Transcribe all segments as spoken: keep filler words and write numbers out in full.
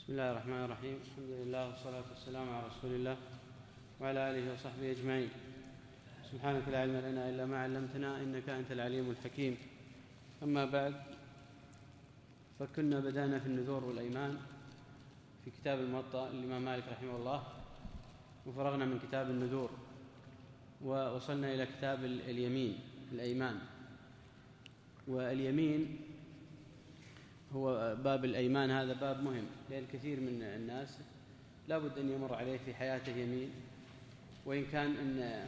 بسم الله الرحمن الرحيم. الحمد لله والصلاة والسلام على رسول الله وعلى آله وصحبه أجمعين. سبحانك لا علم لنا إلا ما علمتنا إنك أنت العليم الحكيم. أما بعد، فكنا بدأنا في النذور والأيمان في كتاب الموطأ للإمام مالك رحمه الله، وفرغنا من كتاب النذور ووصلنا إلى كتاب اليمين الأيمان. واليمين هو باب الأيمان، هذا باب مهم، لأن كثير من الناس لا بد أن يمر عليه في حياته يمين، وإن كان أن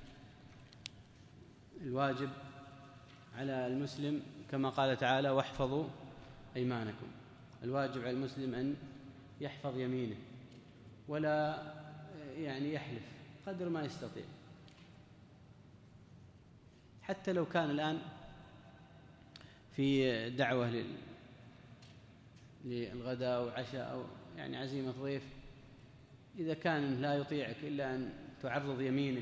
الواجب على المسلم كما قال تعالى: واحفظوا أيمانكم. الواجب على المسلم أن يحفظ يمينه ولا يعني يحلف قدر ما يستطيع، حتى لو كان الآن في دعوة لل للغداء أو عشاء أو يعني عزيمة ضيف، إذا كان لا يطيعك إلا أن تعرض يمينك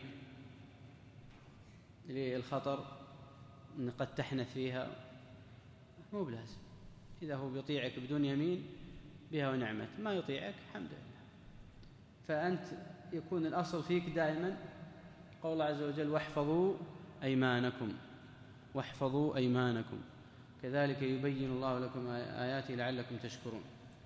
للخطر أن قد تحنث فيها، مو بلازم. إذا هو بيطيعك بدون يمين بها ونعمت، ما يطيعك الحمد لله. فأنت يكون الأصل فيك دائما قول الله عز وجل: واحفظوا أيمانكم، واحفظوا أيمانكم، كذلك يبين الله لكم آياته لعلكم تشكرون.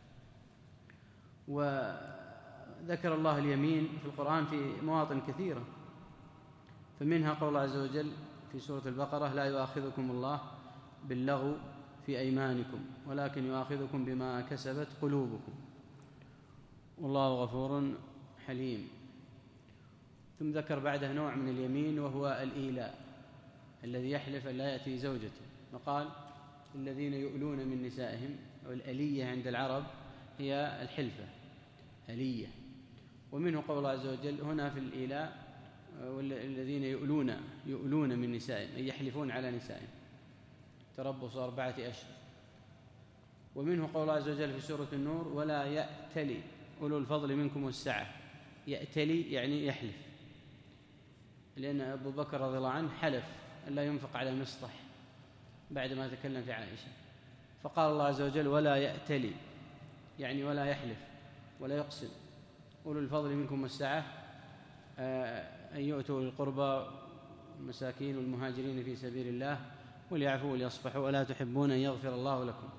وذكر الله اليمين في القرآن في مواطن كثيرة، فمنها قول الله عز وجل في سورة البقرة: لا يؤاخذكم الله باللغو في أيمانكم ولكن يؤاخذكم بما كسبت قلوبكم والله غفور حليم. ثم ذكر بعده نوع من اليمين وهو الإيلاء، الذي يحلف أن لا يأتي زوجته، وقال: الذين يؤلون من نسائهم، أو الألية عند العرب هي الحلفة ألية. ومنه قول الله عز وجل هنا في الإيلاء: والذين يؤلون يؤلون من نسائهم، أي يحلفون على نسائهم، تربص أربعة أشهر. ومنه قول الله عز وجل في سورة النور: ولا يأتلي أولو الفضل منكم والسعة. يأتلي يعني يحلف، لأن أبو بكر رضي الله عنه حلف أن لا ينفق على مصطح بعدما تكلم في عائشة، فقال الله عز وجل: ولا يأتلي، يعني ولا يحلف ولا يقسم، أولو الفضل منكم والسعة أن يؤتوا القربى والمساكين والمهاجرين في سبيل الله وليعفوا وليصفحوا ولا تحبون أن يغفر الله لكم.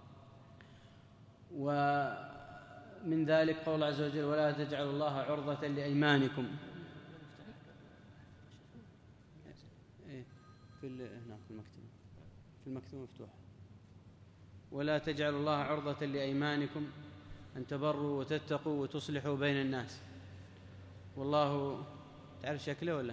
ومن ذلك قول الله عز وجل: ولا تجعلوا الله عرضة لأيمانكم. في هناك في المكتبة في المكتبة مفتوحة. ولا تجعلوا الله عرضة لأيمانكم أن تبروا وتتقوا وتصلحوا بين الناس والله. تعرف شكله ولا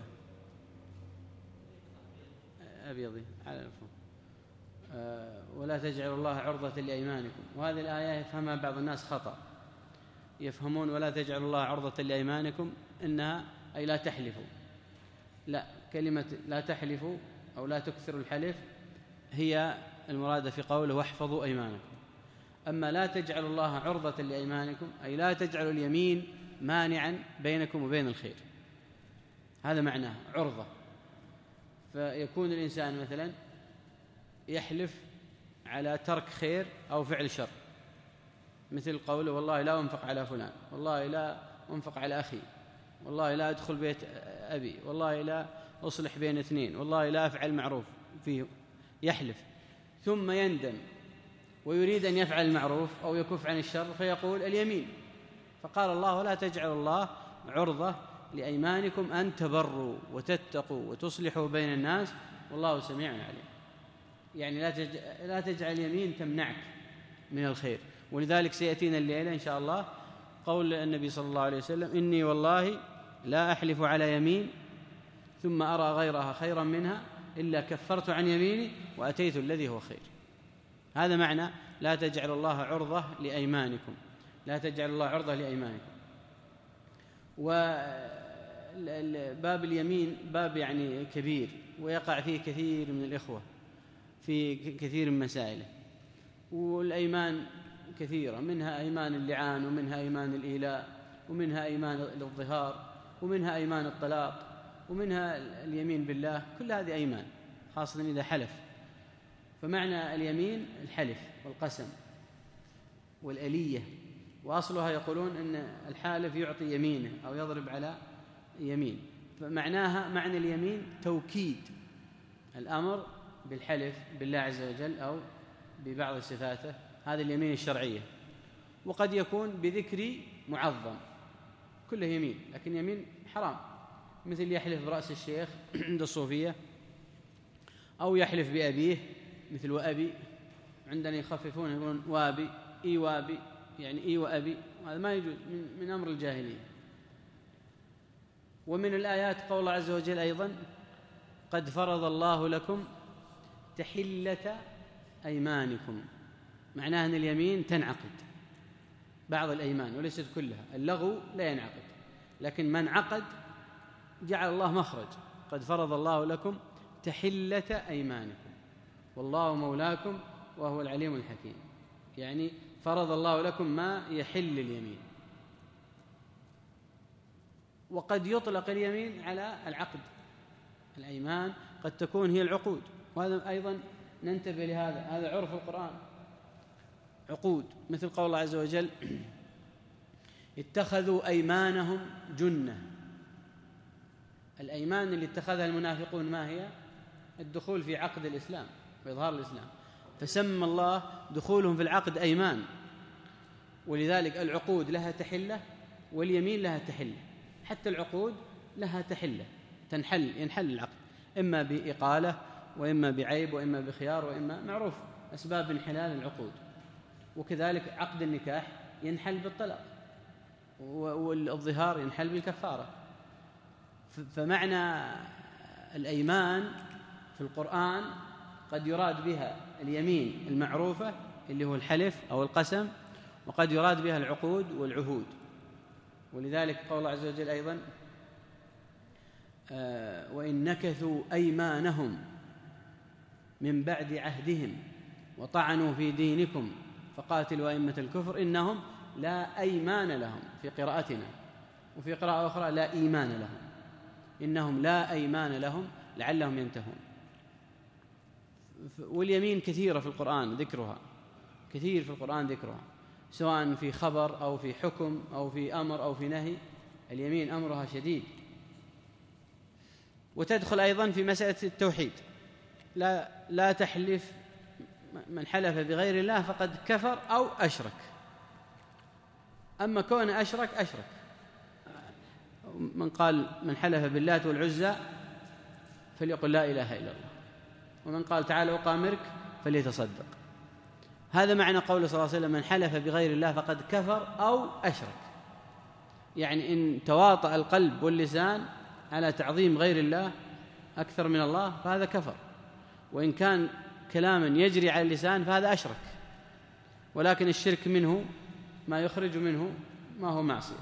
أبيضي على الفم؟ أه ولا تجعلوا الله عرضة لأيمانكم. وهذه الآية يفهمها بعض الناس خطأ، يفهمون ولا تجعلوا الله عرضة لأيمانكم إنها أي لا تحلفوا. لا، كلمة لا تحلفوا أو لا تكثروا الحلف هي المرادة في قوله: واحفظوا أيمانكم. أما لا تجعلوا الله عرضة لأيمانكم أي لا تجعلوا اليمين مانعا بينكم وبين الخير، هذا معناه عرضة. فيكون الإنسان مثلا يحلف على ترك خير أو فعل شر، مثل قوله: والله لا أنفق على فلان، والله لا أنفق على أخي، والله لا أدخل بيت أبي، والله لا أصلح بين اثنين، والله لا أفعل معروف فيه. يحلف ثم يندم ويريد أن يفعل المعروف أو يكف عن الشر فيقول اليمين. فقال الله: ولا تجعلوا الله عرضة لأيمانكم أن تبروا وتتقوا وتصلحوا بين الناس والله سميع عليم. يعني لا تجعل يمين تمنعك من الخير. ولذلك سيأتينا الليلة إن شاء الله قول النبي صلى الله عليه وسلم: إني والله لا أحلف على يمين ثم أرى غيرها خيرا منها إلا كفرت عن يميني وأتيت الذي هو خير. هذا معنى لا تجعل الله عرضة لأيمانكم، لا تجعل الله عرضة لأيمانكم. وباب اليمين باب يعني كبير، ويقع فيه كثير من الإخوة في كثير من مسائله. والأيمان كثيرة، منها أيمان اللعان، ومنها أيمان الإيلاء، ومنها أيمان الظهار، ومنها أيمان الطلاق، ومنها اليمين بالله. كل هذه أيمان، خاصة إذا حلف. فمعنى اليمين الحلف والقسم والألية وأصلها يقولون أن الحالف يعطي يمينه أو يضرب على يمين، فمعناها معنى اليمين توكيد الأمر بالحلف بالله عز وجل أو ببعض صفاته، هذه اليمين الشرعية. وقد يكون بذكر معظم، كله يمين لكن يمين حرام، مثل يحلف برأس الشيخ عند الصوفية، أو يحلف بأبيه مثل وأبي، عندنا يخففون يقولون وابي إي وابي يعني إي وأبي، هذا ما يجوز، من, من أمر الجاهلية. ومن الآيات قول الله عز وجل أيضا قد فرض الله لكم تحلة أيمانكم، معناه أن اليمين تنعقد، بعض الأيمان وليست كلها، اللغو لا ينعقد، لكن من عقد جعل الله مخرج، قد فرض الله لكم تحلة أيمانكم والله مولاكم وهو العليم الحكيم، يعني فرض الله لكم ما يحل اليمين. وقد يطلق اليمين على العقد، الأيمان قد تكون هي العقود، وهذا أيضا ننتبه لهذا، هذا عرف القرآن، عقود، مثل قول الله عز وجل اتخذوا أيمانهم جنة. الأيمان اللي اتخذها المنافقون ما هي؟ الدخول في عقد الإسلام وإظهار الإسلام، فسمى الله دخولهم في العقد أيمان، ولذلك العقود لها تحلة واليمين لها تحلة، حتى العقود لها تحلة، تنحل ينحل العقد إما بإقالة وإما بعيب وإما بخيار وإما معروف أسباب انحلال العقود. وكذلك عقد النكاح ينحل بالطلاق، والظهار ينحل بالكفارة. فمعنى الأيمان في القرآن قد يراد بها اليمين المعروفة اللي هو الحلف أو القسم، وقد يراد بها العقود والعهود. ولذلك قول الله عز وجل أيضا آه وإن نكثوا أيمانهم من بعد عهدهم وطعنوا في دينكم فقاتلوا أئمة الكفر إنهم لا أيمان لهم، في قراءتنا، وفي قراءة أخرى لا إيمان لهم، إنهم لا أيمان لهم لعلهم ينتهون. واليمين كثيرة في القرآن ذكرها، كثير في القرآن ذكرها، سواء في خبر أو في حكم أو في أمر أو في نهي، اليمين أمرها شديد. وتدخل أيضا في مسألة التوحيد، لا, لا تحلف، من حلف بغير الله فقد كفر أو أشرك. أما كون أشرك أشرك، من قال من حلف باللات والعزى فليقل لا إله إلا الله، ومن قال تعالى أقامرك فليتصدق. هذا معنى قول صلى الله عليه وسلم من حلف بغير الله فقد كفر أو أشرك، يعني إن تواطأ القلب واللسان على تعظيم غير الله أكثر من الله فهذا كفر، وإن كان كلاما يجري على اللسان فهذا أشرك. ولكن الشرك منه ما يخرج منه ما هو معصية.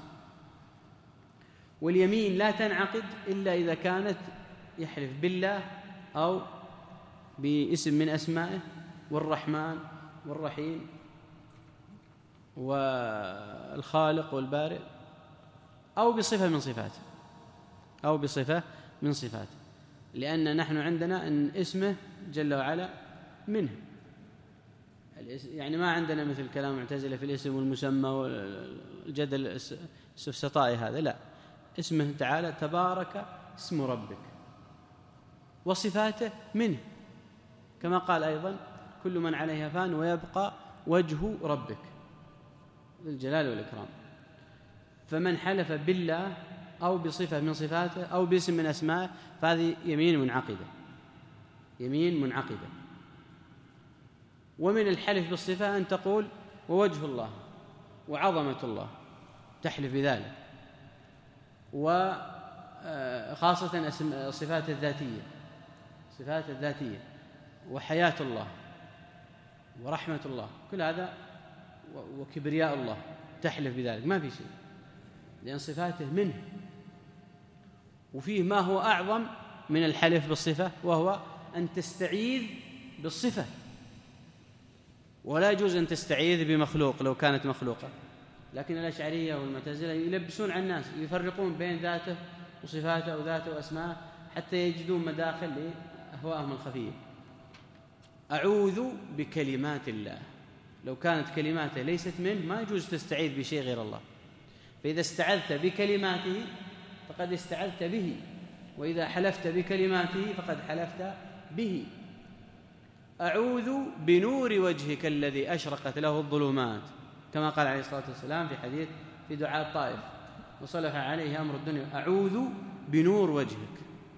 واليمين لا تنعقد إلا إذا كانت يحلف بالله أو باسم من أسمائه، والرحمن والرحيم والخالق والبارئ، أو بصفة من صفاته، أو بصفة من صفاته، لأن نحن عندنا أن اسمه جل وعلا منه، يعني ما عندنا مثل كلام معتزلة في الاسم والمسمى والجدل السفسطائي هذا، لا، اسمه تعالى تبارك اسم ربك، وصفاته منه، كما قال أيضا كل من عليها فان ويبقى وجه ربك ذو الجلال والإكرام. فمن حلف بالله أو بصفة من صفاته أو باسم من أسمائه فهذه يمين منعقدة، يمين منعقدة. ومن الحلف بالصفة أن تقول ووجه الله وعظمة الله، تحلف بذلك، وخاصة الصفات الذاتية، صفات الذاتية، وحياة الله ورحمة الله، كل هذا، وكبرياء الله، تحلف بذلك، ما في شيء، لأن صفاته منه. وفيه ما هو أعظم من الحلف بالصفة، وهو أن تستعيذ بالصفة، ولا يجوز أن تستعيذ بمخلوق لو كانت مخلوقة. لكن الأشعرية والمعتزلة يلبسون على الناس، يفرقون بين ذاته وصفاته وذاته وأسماءه حتى يجدون مداخل لأهوائهم الخفية. أعوذ بكلمات الله، لو كانت كلماته ليست منه ما يجوز تستعيذ بشيء غير الله. فإذا استعذت بكلماته فقد استعذت به، وإذا حلفت بكلماته فقد حلفت به. أعوذ بنور وجهك الذي أشرقت له الظلمات، كما قال عليه الصلاة والسلام في حديث في دعاء الطائف: وصلح عليه أمر الدنيا. أعوذ بنور وجهك،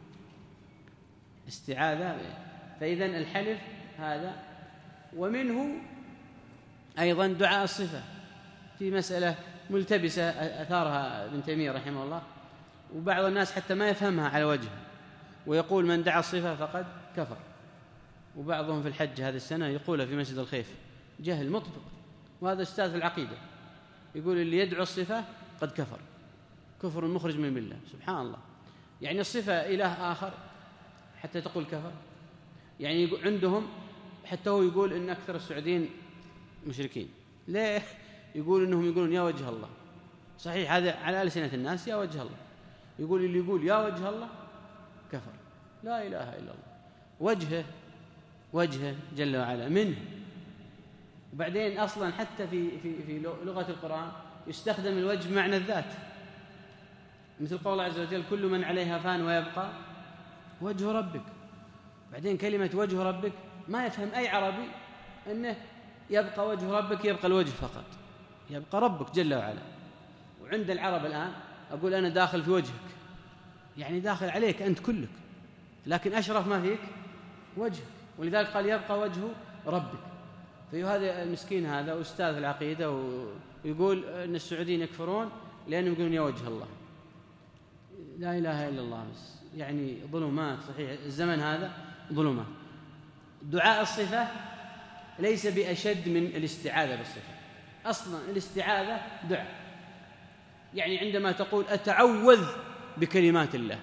استعاذة. فإذن الحلف هذا. ومنه أيضا دعاء الصفة، في مسألة ملتبسة أثارها ابن تيمية رحمه الله، وبعض الناس حتى ما يفهمها على وجه، ويقول من دعا الصفة فقد كفر. وبعضهم في الحج هذه السنة يقول في مسجد الخيف، جهل مطبق، وهذا أستاذ في العقيدة، يقول اللي يدعو الصفة قد كفر كفر مخرج من الملة. سبحان الله، يعني الصفة إله آخر حتى تقول كفر؟ يعني عندهم حتى هو يقول إن أكثر السعوديين مشركين. ليه؟ يقول إنهم يقولون يا وجه الله. صحيح هذا على ألسنة الناس يا وجه الله، يقول اللي يقول يا وجه الله كفر. لا إله إلا الله. وجهه وجهه جل وعلا منه. وبعدين أصلا حتى في في في لغة القرآن يستخدم الوجه بمعنى الذات، مثل قول الله عز وجل: كل من عليها فان ويبقى وجه ربك. بعدين كلمة وجه ربك ما يفهم أي عربي أنه يبقى وجه ربك، يبقى الوجه فقط، يبقى ربك جل وعلا. وعند العرب الآن أقول أنا داخل في وجهك، يعني داخل عليك أنت كلك، لكن أشرف ما فيك وجهك، ولذلك قال يبقى وجه ربك. فهذا المسكين هذا أستاذ في العقيدة ويقول أن السعوديين يكفرون لأنهم يقولون يا وجه الله. لا إله إلا الله. بس يعني ظلمات، صحيح الزمن هذا ظلمات. دعاء الصفة ليس بأشد من الاستعاذة بالصفة. أصلا الاستعاذة دعاء، يعني عندما تقول أتعوذ بكلمات الله،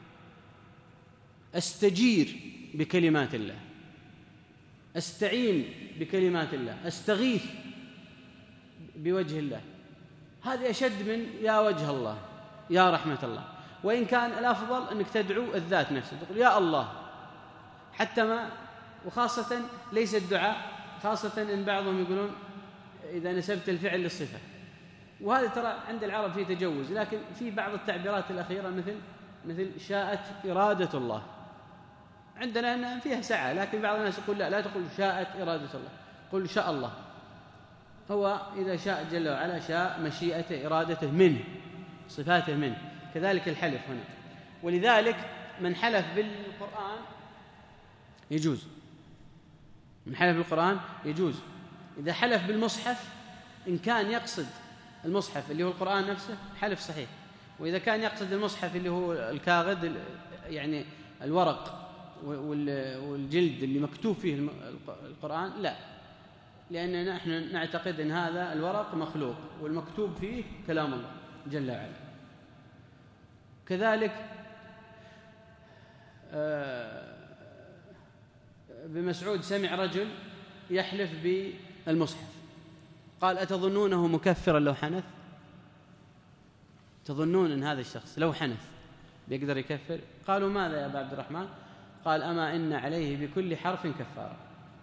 أستجير بكلمات الله، أستعين بكلمات الله، أستغيث بوجه الله، هذه أشد من يا وجه الله يا رحمة الله. وإن كان الأفضل أنك تدعو الذات نفسه، تقول يا الله، حتى ما وخاصة ليس الدعاء، خاصة إن بعضهم يقولون إذا نسبت الفعل للصفة، وهذا ترى عند العرب فيه تجوز، لكن في بعض التعبيرات الأخيرة مثل مثل شاءت إرادة الله، عندنا أن فيها سعة، لكن بعض الناس يقول لا لا تقول شاءت إرادة الله، قل شاء الله. هو إذا شاء جل وعلا شاء مشيئته إرادته منه، صفاته منه. كذلك الحلف هنا. ولذلك من حلف بالقرآن يجوز، من حلف بالقرآن يجوز. إذا حلف بالمصحف إن كان يقصد المصحف اللي هو القرآن نفسه حلف صحيح، وإذا كان يقصد المصحف اللي هو الكاغد يعني الورق والجلد اللي مكتوب فيه القرآن لا، لأننا نحن نعتقد أن هذا الورق مخلوق والمكتوب فيه كلام الله جل وعلا. كذلك ابن مسعود سمع رجل يحلف بالمصحف، قال أتظنونه مكفرا لو حنث؟ تظنون أن هذا الشخص لو حنث بيقدر يكفر؟ قالوا ماذا يا أبا عبد الرحمن؟ قال أما إن عليه بكل حرف كفارة،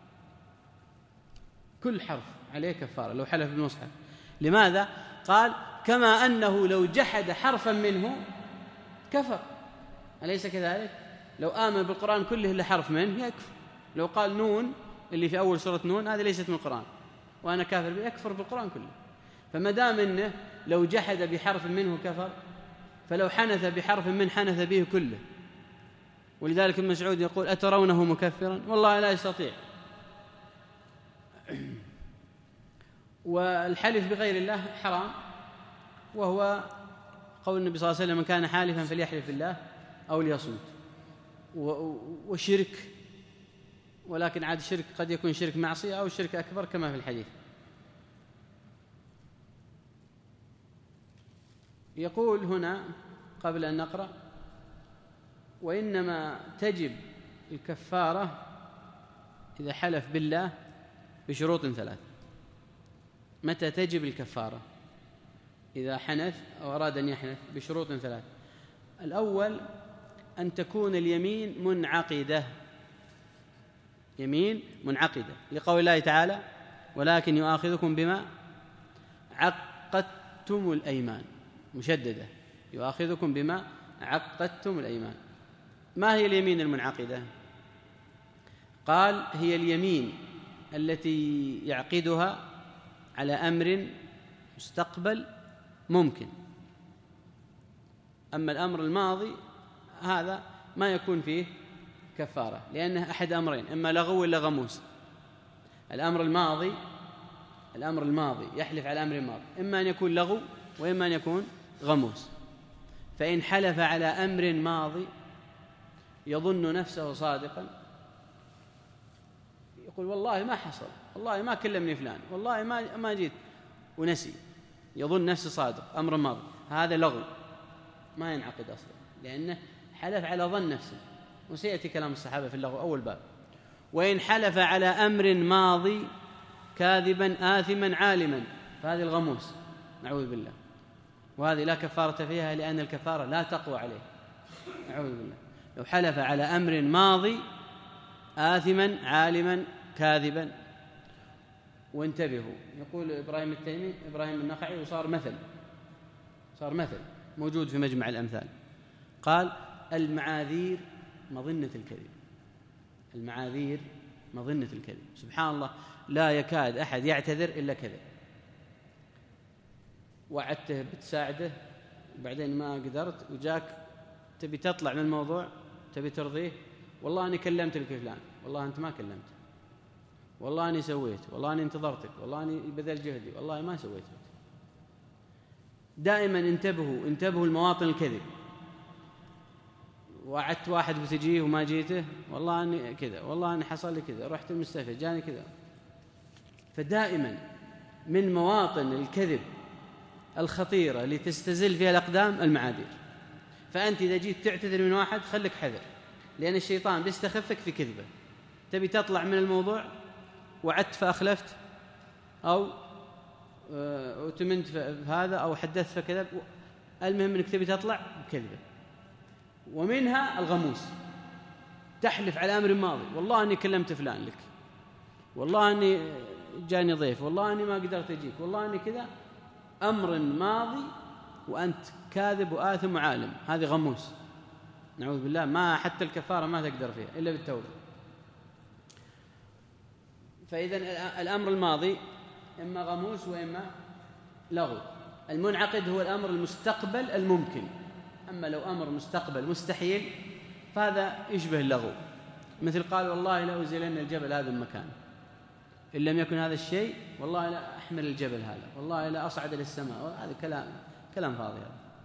كل حرف عليه كفارة لو حلف بالمصحف. لماذا؟ قال كما أنه لو جحد حرفا منه كفر، أليس كذلك؟ لو آمن بالقرآن كله إلا حرف منه يكفر. لو قال نون اللي في أول سورة نون هذه ليست من القرآن وأنا كافر به، يكفر بالقرآن كله. فما دام إنه لو جحد بحرف منه كفر، فلو حنث بحرف من حنث به كله. ولذلك ابن مسعود يقول أترونه مكفرا؟ والله لا يستطيع. والحلف بغير الله حرام، وهو قول النبي صلى الله عليه وسلم من كان حالفا فليحلف بالله أو ليصمت. وشرك، ولكن عاد الشرك قد يكون شرك معصية أو شرك أكبر كما في الحديث. يقول هنا قبل أن نقرأ: وإنما تجب الكفارة إذا حلف بالله بشروط ثلاث. متى تجب الكفارة؟ إذا حنث أو أراد أن يحنث بشروط ثلاث. الأول أن تكون اليمين منعقدة، يمين منعقدة، لقول الله تعالى: ولكن يؤاخذكم بما عقدتم الأيمان، مشددة، يؤاخذكم بما عقدتم الأيمان. ما هي اليمين المنعقدة؟ قال هي اليمين التي يعقدها على أمر مستقبل ممكن. أما الأمر الماضي هذا ما يكون فيه كفارة، لأنه أحد أمرين، إما لغو ولا غموس. الأمر الماضي الأمر الماضي يحلف على أمر ماضي، إما أن يكون لغو وإما أن يكون غموس. فإن حلف على أمر ماضي يظن نفسه صادقا، يقول والله ما حصل، والله ما كلمني فلان، والله ما ما جيت، ونسي، يظن نفسه صادق، أمر ماضي، هذا لغو ما ينعقد أصلا، لأنه حلف على ظن نفسه، وسيأتي كلام الصحابة في اللغو أول باب. وإن حلف على أمر ماضي كاذبا آثما عالما فهذه الغموس، نعوذ بالله، وهذه لا كفارة فيها، لأن الكفارة لا تقوى عليه، نعوذ بالله. لو حلف على أمر ماضي آثما عالما كاذبا. وانتبهوا، يقول إبراهيم التيمي إبراهيم النخعي، وصار مثل صار مثل موجود في مجمع الأمثال، قال المعاذير مظنة الكذب، المعاذير مظنة الكذب. سبحان الله، لا يكاد أحد يعتذر إلا كذب، وعدته بتساعده وبعدين ما قدرت، وجاك تبي تطلع من الموضوع، تبي ترضيه، والله أني كلمت لك فلان، والله أنت ما كلمت، والله أني سويت، والله أني انتظرتك، والله أني بذل جهدي، والله ما سويت. دائما انتبهوا انتبهوا المواطن الكذب. وعدت واحد بتجيه وما جيته، والله أني كذا، والله أني حصل لي كذا، رحت المستشفى جاني كذا. فدائما من مواطن الكذب الخطيرة اللي تستزل فيها الأقدام المعاذير. فأنت إذا جيت تعتذر من واحد خلك حذر، لأن الشيطان بيستخفك في كذبة. تبي تطلع من الموضوع، وعدت فأخلفت، أو أتمنت في هذا، أو حدثت فكذب، المهم أنك تبي تطلع بكذبة. ومنها الغموس، تحلف على أمر ماضي، والله أني كلمت فلان لك، والله أني جاني ضيف، والله أني ما قدرت أجيك، والله أني كذا، أمر ماضي وأنت كاذب وآثم وعالم، هذه غموس، نعوذ بالله. ما حتى الكفارة ما تقدر فيها إلا بالتوبة. فإذا الأمر الماضي إما غموس وإما لغو. المنعقد هو الأمر المستقبل الممكن. أما لو أمر مستقبل مستحيل فهذا يشبه اللغو، مثل قال والله لا أزيلن الجبل هذا المكان، إن لم يكن هذا الشيء والله لا أحمل الجبل هذا، والله لا أصعد للسماء، هذا كلام كلام فاضي.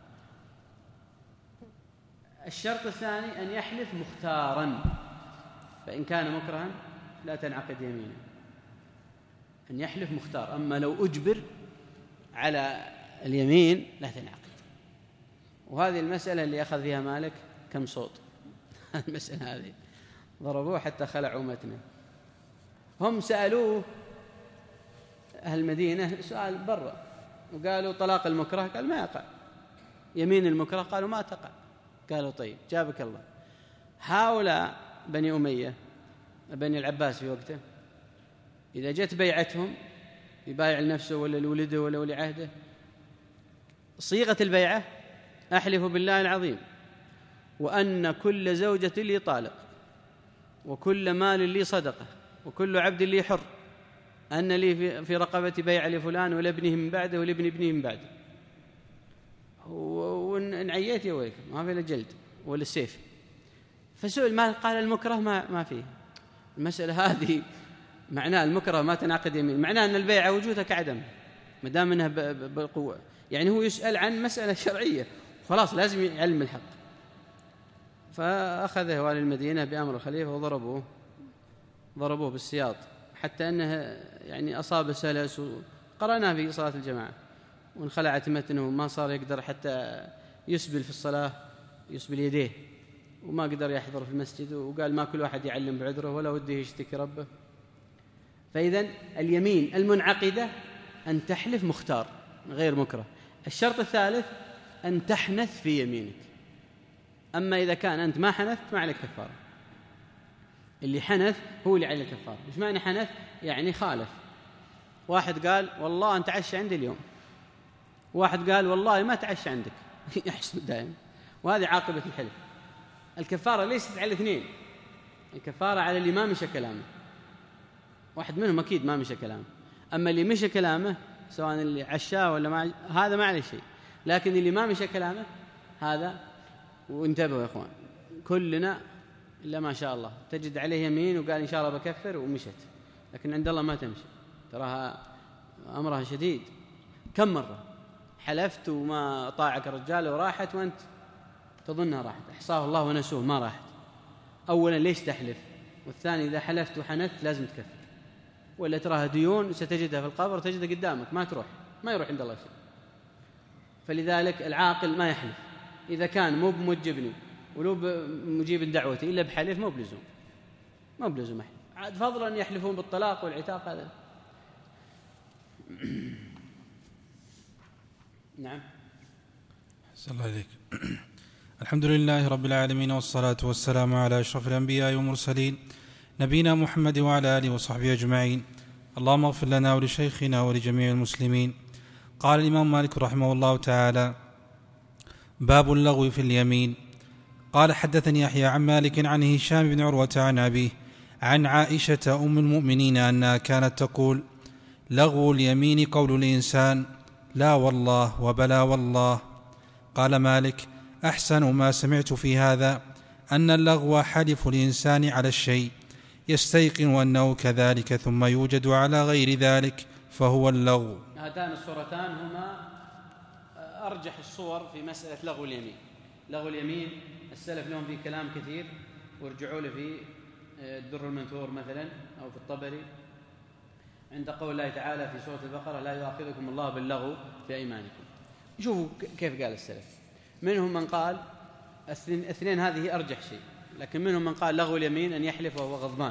الشرط الثاني أن يحلف مختاراً، فإن كان مكرها لا تنعقد يمينه، أن يحلف مختار. أما لو أجبر على اليمين لا تنعقد. وهذه المسألة اللي أخذ فيها مالك كم صوت المسألة هذه، ضربوه حتى خلعوا متنه. هم سألوه أهل المدينة سؤال برا، وقالوا طلاق المكره، قال ما يقع. يمين المكره، قالوا ما تقع. قالوا طيب جابك الله. هؤلاء بني أمية بني العباس في وقته، إذا جت بيعتهم يبايع لنفسه ولا لولده ولا ولي عهده، صيغة البيعة أحلف بالله العظيم وأن كل زوجة لي طالق، وكل مال لي صدقة، وكل عبد لي حر، أن لي في رقبتي بيع لفلان ولابنه من بعده ولابن ابنه من بعده، وإن عييت يا ويلك ما في إلا جلد ولا السيف. فسئل ما قال المكره ما ما فيه. المسألة هذه معناه المكره ما تنعقد يمين، معناه أن البيعة وجودها كعدم ما دام أنها بالقوة. يعني هو يسأل عن مسألة شرعية، خلاص لازم يعلم الحق. فأخذه والي المدينة بأمر الخليفة وضربوه ضربوه بالسياط، حتى أنه يعني أصاب سلس، وقرأناه في صلاة الجماعة، وانخلعت متنه وما صار يقدر حتى يسبل في الصلاة، يسبل يديه، وما قدر يحضر في المسجد. وقال ما كل واحد يعلم بعذره ولا وده يشتكي ربه. فإذا اليمين المنعقدة أن تحلف مختار غير مكره. الشرط الثالث أن تحنث في يمينك. أما إذا كان أنت ما حنثت ما عليك كفارة. اللي حنث هو اللي عليه الكفارة. إيش معنى حنث؟ يعني خالف، واحد قال والله أنت تعشى عندي اليوم، واحد قال والله ما تعشى عندك يحسن دائما، وهذه عاقبة الحلف. الكفارة ليست على الاثنين، الكفارة على اللي ما مشى كلامه، واحد منهم أكيد ما مشى كلامه، أما اللي مشى كلامه سواء اللي عشاه ولا ما هذا ما عليه شيء، لكن اللي ما مشى كلامه هذا. وانتبهوا يا إخوان، كلنا إلا ما شاء الله تجد عليه يمين وقال إن شاء الله بكفر ومشت، لكن عند الله ما تمشي، تراها أمرها شديد. كم مرة حلفت وما طاعك الرجال وراحت وأنت تظنها راحت، أحصاه الله ونسوه ما راحت. أولا ليش تحلف؟ والثاني إذا حلفت وحنثت لازم تكفر، ولا تراها ديون ستجدها في القبر، تجدها قدامك ما تروح، ما يروح عند الله شيء. فلذلك العاقل ما يحلف إذا كان مو بموجبني ولو بمجيب دعوتي إلا بحلف، مو بلزوم مو بلزوم أحلف، عاد فضلا يحلفون بالطلاق والعتاق هذا. نعم. أحسن الله عليك. الحمد لله رب العالمين، والصلاة والسلام على أشرف الأنبياء والمرسلين نبينا محمد وعلى آله وصحبه أجمعين. اللهم اغفر لنا ولشيخنا ولجميع المسلمين. قال الإمام مالك رحمه الله تعالى: باب اللغو في اليمين. قال: حدثني يحيى عن مالك عن هشام بن عروة عن أبيه عن عائشة أم المؤمنين أنها كانت تقول: لغو اليمين قول الإنسان لا والله وبلا والله. قال مالك: أحسن ما سمعت في هذا أن اللغو حلف الإنسان على الشيء يستيقن أنه كذلك ثم يوجد على غير ذلك فهو اللغو. هاتان الصورتان هما أرجح الصور في مسألة لغو اليمين. لغو اليمين السلف لهم فيه كلام كثير، وارجعوا له في الدر المنثور مثلا أو في الطبري عند قول الله تعالى في سورة البقرة: لا يؤاخذكم الله باللغو في أيمانكم. شوفوا كيف قال السلف. منهم من قال الاثنين هذه أرجح شيء، لكن منهم من قال لغو اليمين أن يحلف وهو غضبان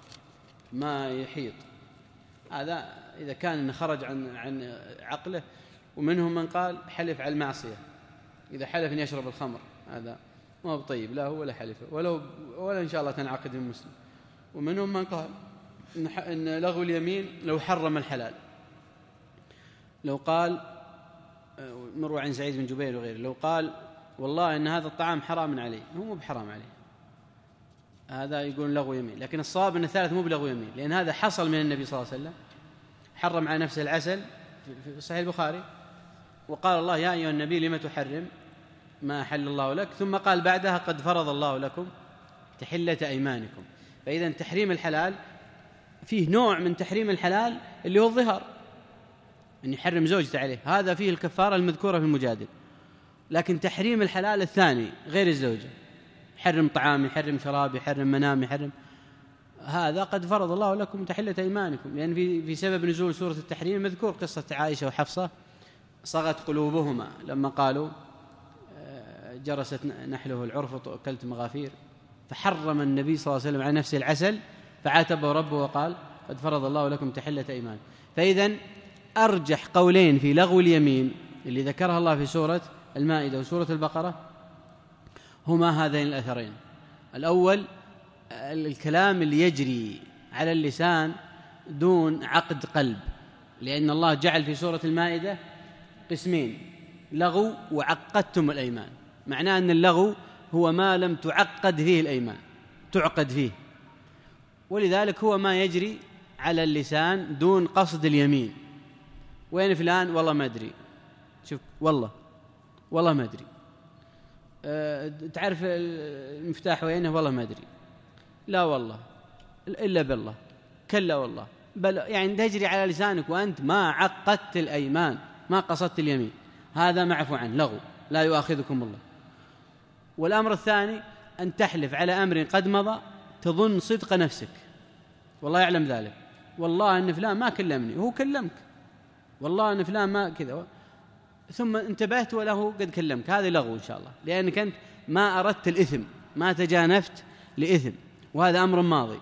ما يحيط، هذا إذا كان خرج عن عن عقله. ومنهم من قال حلف على المعصية، إذا حلف أن يشرب الخمر هذا ما هو طيب، لا هو ولا حلفه ولو ولا إن شاء الله تنعقد المسلم. ومنهم من قال إن لغو اليمين لو حرم الحلال، لو قال مروى عن سعيد بن جبير وغيره، لو قال والله إن هذا الطعام حرام علي، هو مو بحرام عليه، هذا يقول لغو يمين. لكن الصواب أن الثالث مو بلغو يمين، لأن هذا حصل من النبي صلى الله عليه وسلم، حرم على نفسه العسل في صحيح البخاري، وقال الله: يا أيها النبي لما تحرم ما أحل الله لك، ثم قال بعدها: قد فرض الله لكم تحلة أيمانكم. فإذا تحريم الحلال فيه نوع من تحريم الحلال اللي هو الظهار، أن يحرم زوجته عليه، هذا فيه الكفارة المذكورة في المجادل. لكن تحريم الحلال الثاني غير الزوجة، يحرم طعام، يحرم شراب، يحرم منام، يحرم، هذا قد فرض الله لكم تحلة أيمانكم. لأن في في سبب نزول سورة التحريم مذكور قصة عائشة وحفصة صغت قلوبهما لما قالوا جرست نحله العرف وأكلت مغافير، فحرم النبي صلى الله عليه وسلم على نفسه العسل، فعاتبه ربه وقال: قد فرض الله لكم تحلة أيمان. فإذن أرجح قولين في لغو اليمين اللي ذكرها الله في سورة المائدة وسورة البقرة هما هذين الأثرين. الأول الكلام اللي يجري على اللسان دون عقد قلب، لأن الله جعل في سورة المائدة قسمين: لغو وعقدتم الأيمان. معناه أن اللغو هو ما لم تعقد فيه الأيمان، تعقد فيه، ولذلك هو ما يجري على اللسان دون قصد اليمين. وين فلان؟ والله ما أدري. شوف، والله والله ما أدري. أه تعرف المفتاح وينه؟ والله ما أدري. لا والله، إلا بالله، كلا والله، بل، يعني تجري على لسانك وأنت ما عقدت الأيمان، ما قصدت اليمين، هذا معفو عنه، لغو، لا يؤاخذكم الله. والأمر الثاني أن تحلف على أمر قد مضى تظن صدق نفسك، والله يعلم ذلك، والله أن فلان ما كلمني وهو كلمك، والله أن فلان ما كذا، ثم انتبهت وله قد كلمك، هذا لغو إن شاء الله، لأنك أنت ما أردت الإثم، ما تجانفت لإثم، وهذا أمر ماضي.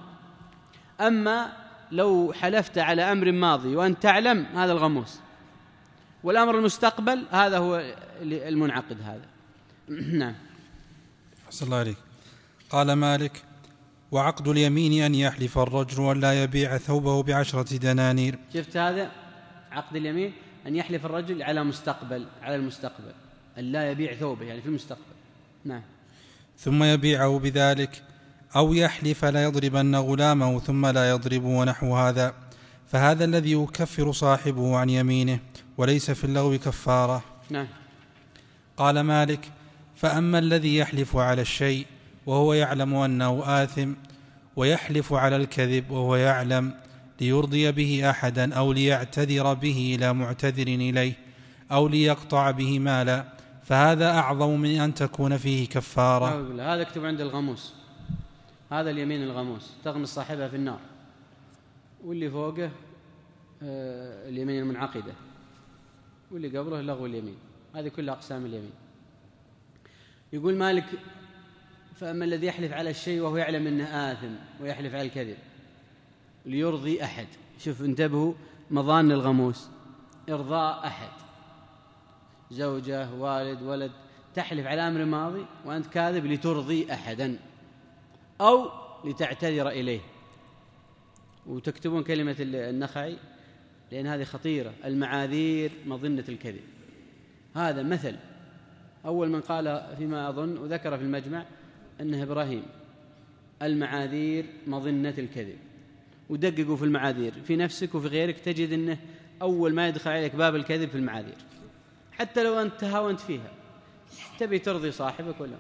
أما لو حلفت على أمر ماضي وأنت تعلم، هذا الغموس. والأمر المستقبل هذا هو المنعقد هذا. نعم. أحسن الله عليك. قال مالك: وعقد اليمين أن يحلف الرجل ولا يبيع ثوبه بعشرة دنانير. شفت هذا؟ عقد اليمين أن يحلف الرجل على مستقبل على المستقبل أن لا يبيع ثوبه يعني في المستقبل. نعم. ثم يبيعه بذلك، أو يحلف لا يضربن غلامه ثم لا يضربه ونحو هذا، فهذا الذي يكفر صاحبه عن يمينه وليس في اللغو كفارة. نعم. قال مالك: فأما الذي يحلف على الشيء وهو يعلم أنه آثم، ويحلف على الكذب وهو يعلم، ليرضي به أحدا أو ليعتذر به إلى معتذر إليه أو ليقطع به مالا، فهذا أعظم من أن تكون فيه كفارة. هذا اكتب عند الغموس، هذا اليمين الغموس تغمس صاحبها في النار، واللي فوقه آه اليمين المنعقدة، واللي قبله لغو اليمين. هذه كل أقسام اليمين. يقول مالك: فأما الذي يحلف على الشيء وهو يعلم أنه آثم ويحلف على الكذب ليرضي أحد. شوف انتبهوا مظان الغموس، إرضاء أحد، زوجة والد ولد، تحلف على أمر ماضي وأنت كاذب لترضي أحدا أو لتعتذر إليه. وتكتبون كلمة النخعي لأن هذه خطيرة. المعاذير مظنة الكذب، هذا مثل. أول من قال فيما أظن وذكر في المجمع أنه إبراهيم، المعاذير مظنة الكذب. ودققوا في المعاذير في نفسك وفي غيرك، تجد أنه أول ما يدخل عليك باب الكذب في المعاذير، حتى لو أنت تهاونت فيها تبي ترضي صاحبك ولا.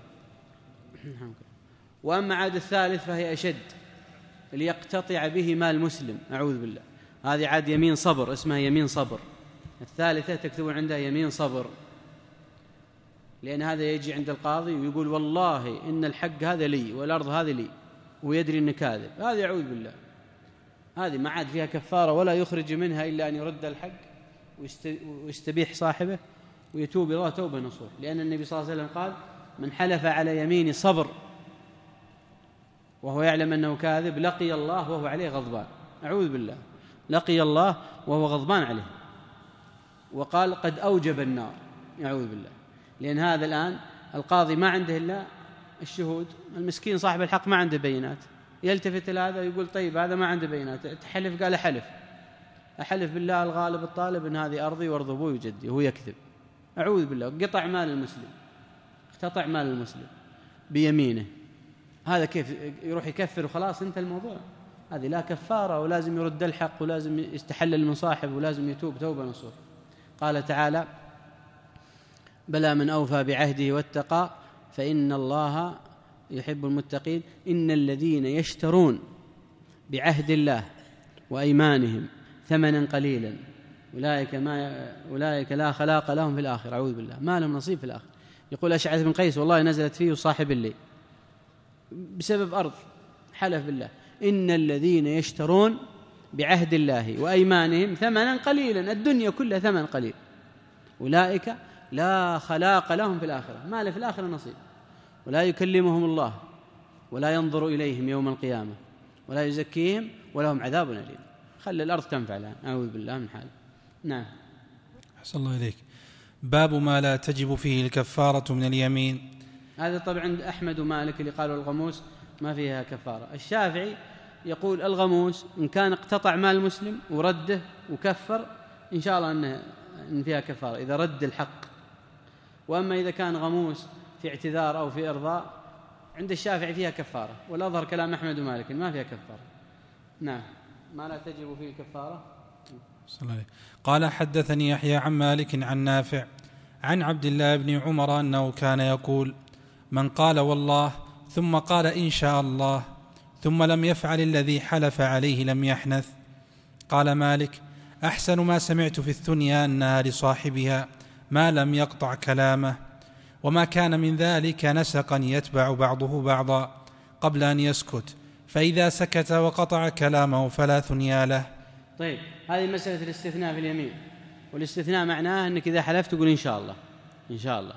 وأما عاد الثالث فهي أشد، ليقتطع به مال مسلم، أعوذ بالله. هذه عاد يمين صبر، اسمها يمين صبر. الثالثة تكتبون عندها يمين صبر، لأن هذا يجي عند القاضي ويقول والله إن الحق هذا لي والأرض هذه لي، ويدري إنه كاذب. هذه أعوذ بالله، هذه ما عاد فيها كفارة ولا يخرج منها إلا أن يرد الحق ويستبيح صاحبه ويتوب إلى الله توبة نصوح. لأن النبي صلى الله عليه وسلم قال: من حلف على يمين صبر وهو يعلم أنه كاذب لقي الله وهو عليه غضبان. أعوذ بالله، لقي الله وهو غضبان عليه. وقال: قد أوجب النار. أعوذ بالله. لأن هذا الآن القاضي ما عنده إلا الشهود، المسكين صاحب الحق ما عنده بينات، يلتفت إلى هذا ويقول طيب هذا ما عنده بينات، تحلف؟ قال: أحلف أحلف بالله الغالب الطالب أن هذه أرضي وأرض أبوي وجدي، وهو يكذب. أعوذ بالله. قطع مال المسلم، اقتطع مال المسلم بيمينه. هذا كيف يروح يكفر وخلاص انتهى الموضوع؟ هذه لا كفارة، ولازم يرد الحق، ولازم يستحلل من صاحب، ولازم يتوب توبة نصوح. قال تعالى: بلى من أوفى بعهده واتقى فإن الله يحب المتقين. إن الذين يشترون بعهد الله وأيمانهم ثمنا قليلا أولئك, ما أولئك لا خلاق لهم في الآخرة. أعوذ بالله، ما لهم نصيب في الآخرة. يقول أشعث بن قيس: والله نزلت فيه صاحب الليل بسبب أرض، حلف بالله: إن الذين يشترون بعهد الله وأيمانهم ثمنا قليلا، الدنيا كلها ثمن قليل، أولئك لا خلاق لهم في الآخرة، ما له في الآخرة نصيب، ولا يكلمهم الله ولا ينظر إليهم يوم القيامة ولا يزكيهم ولهم عذاب أليم. خلي الأرض تنفع لها. أعوذ بالله من حال. نعم. أحسن الله إليك. باب ما لا تجب فيه الكفارة من اليمين. هذا طبعا عند أحمد ومالك اللي قالوا الغموس ما فيها كفارة. الشافعي يقول الغموس إن كان اقتطع مال مسلم ورده وكفر إن شاء الله أنه إن فيها كفارة إذا رد الحق. وأما إذا كان غموس في اعتذار أو في إرضاء عند الشافعي فيها كفارة، والأظهر كلام أحمد ومالك ما فيها كفارة. نعم. ما لا تجب فيه الكفارة. قال: حدثني يحيى عن مالك عن نافع عن عبد الله بن عمر أنه كان يقول: من قال والله ثم قال إن شاء الله ثم لم يفعل الذي حلف عليه لم يحنث. قال مالك: أحسن ما سمعت في الثنيا أنها لصاحبها ما لم يقطع كلامه، وما كان من ذلك نسقا يتبع بعضه بعضا قبل أن يسكت، فإذا سكت وقطع كلامه فلا ثنيا له. طيب، هذه مسألة الاستثناء في اليمين. والاستثناء معناه أنك إذا حلفت تقول إن شاء الله إن شاء الله،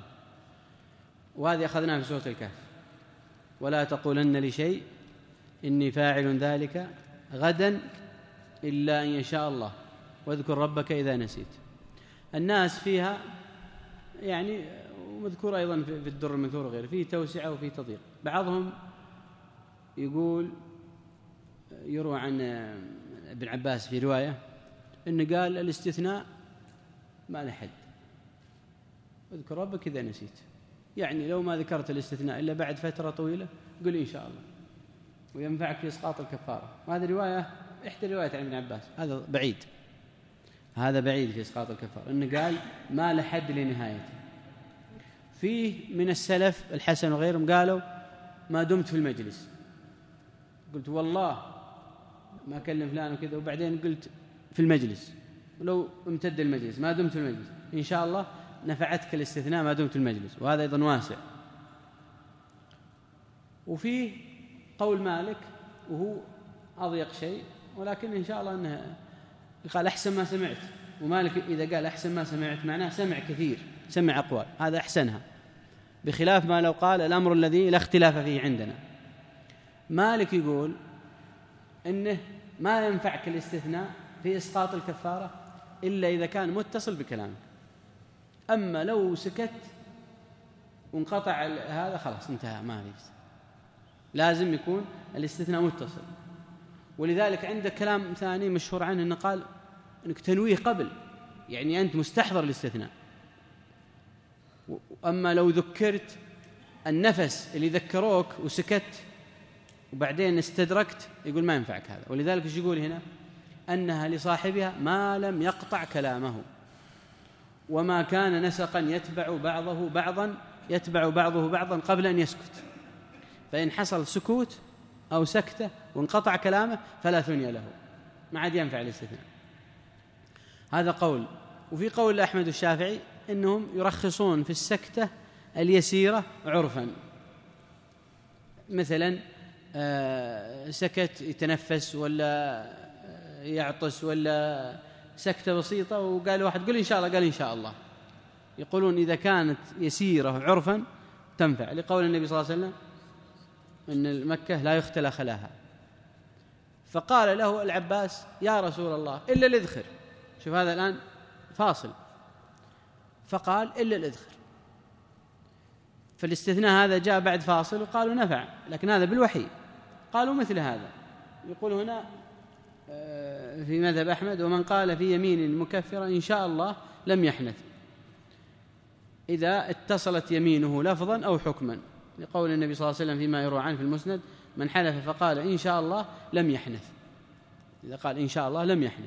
وهذه أخذناها في سورة الكهف: ولا تقولن لشيء إني فاعل ذلك غدا إلا أن يشاء الله واذكر ربك إذا نسيت. الناس فيها يعني ومذكور أيضا في الدر المنثور وغيره فيه توسعة وفيه تضييق. بعضهم يقول يروى عن ابن عباس في رواية إن قال الاستثناء ما له حد، اذكر ربك إذا نسيت، يعني لو ما ذكرت الاستثناء إلا بعد فترة طويلة قل إن شاء الله وينفعك في إسقاط الكفارة. وهذه رواية إحدى روايات عن ابن عباس، هذا بعيد، هذا بعيد في إسقاط الكفارة، إنه قال ما له حد لنهايته. فيه من السلف الحسن وغيرهم قالوا ما دمت في المجلس، قلت والله ما أكلم فلان وكذا، وبعدين قلت في المجلس، ولو امتد المجلس ما دمت في المجلس إن شاء الله نفعتك الاستثناء ما دمت في المجلس، وهذا أيضا واسع. وفيه قول مالك وهو أضيق شيء، ولكن إن شاء الله أنه قال أحسن ما سمعت، ومالك إذا قال أحسن ما سمعت معناه سمع كثير، سمع أقوال، هذا أحسنها، بخلاف ما لو قال الأمر الذي لا اختلاف فيه عندنا. مالك يقول إنه ما ينفعك الاستثناء في إسقاط الكفارة إلا إذا كان متصل بكلامك، أما لو سكت وانقطع هذا خلاص انتهى، ما فيه، لازم يكون الاستثناء متصل. ولذلك عنده كلام ثاني مشهور عنه أنه قال أنك تنويه قبل، يعني أنت مستحضر الاستثناء. أما لو ذكرت النفس اللي ذكروك وسكت وبعدين استدركت، يقول ما ينفعك هذا. ولذلك ايش يقول هنا؟ أنها لصاحبها ما لم يقطع كلامه، وما كان نسقا يتبع بعضه بعضا يتبع بعضه بعضا قبل أن يسكت، فإن حصل سكوت أو سكتة وانقطع كلامه فلا ثني له، ما عاد ينفع الاستثناء. هذا قول. وفي قول أحمد الشافعي إنهم يرخصون في السكتة اليسيرة عرفا، مثلا سكت يتنفس ولا يعطس ولا سكتة بسيطة وقال واحد قل إن شاء الله، قال إن شاء الله، يقولون إذا كانت يسيرة عرفا تنفع، لقول النبي صلى الله عليه وسلم إن مكة لا يختلى خلاها. فقال له العباس يا رسول الله إلا الإذخر، شوف هذا الآن فاصل، فقال إلا الإذخر، فالاستثناء هذا جاء بعد فاصل وقالوا نفع، لكن هذا بالوحي. قالوا مثل هذا، يقول هنا في مذهب أحمد ومن قال في يمين مكفرة إن شاء الله لم يحنث إذا اتصلت يمينه لفظا أو حكما، لقول النبي صلى الله عليه وسلم فيما يروى عنه في المسند من حلف فقال إن شاء الله لم يحنث، إذا قال إن شاء الله لم يحنث.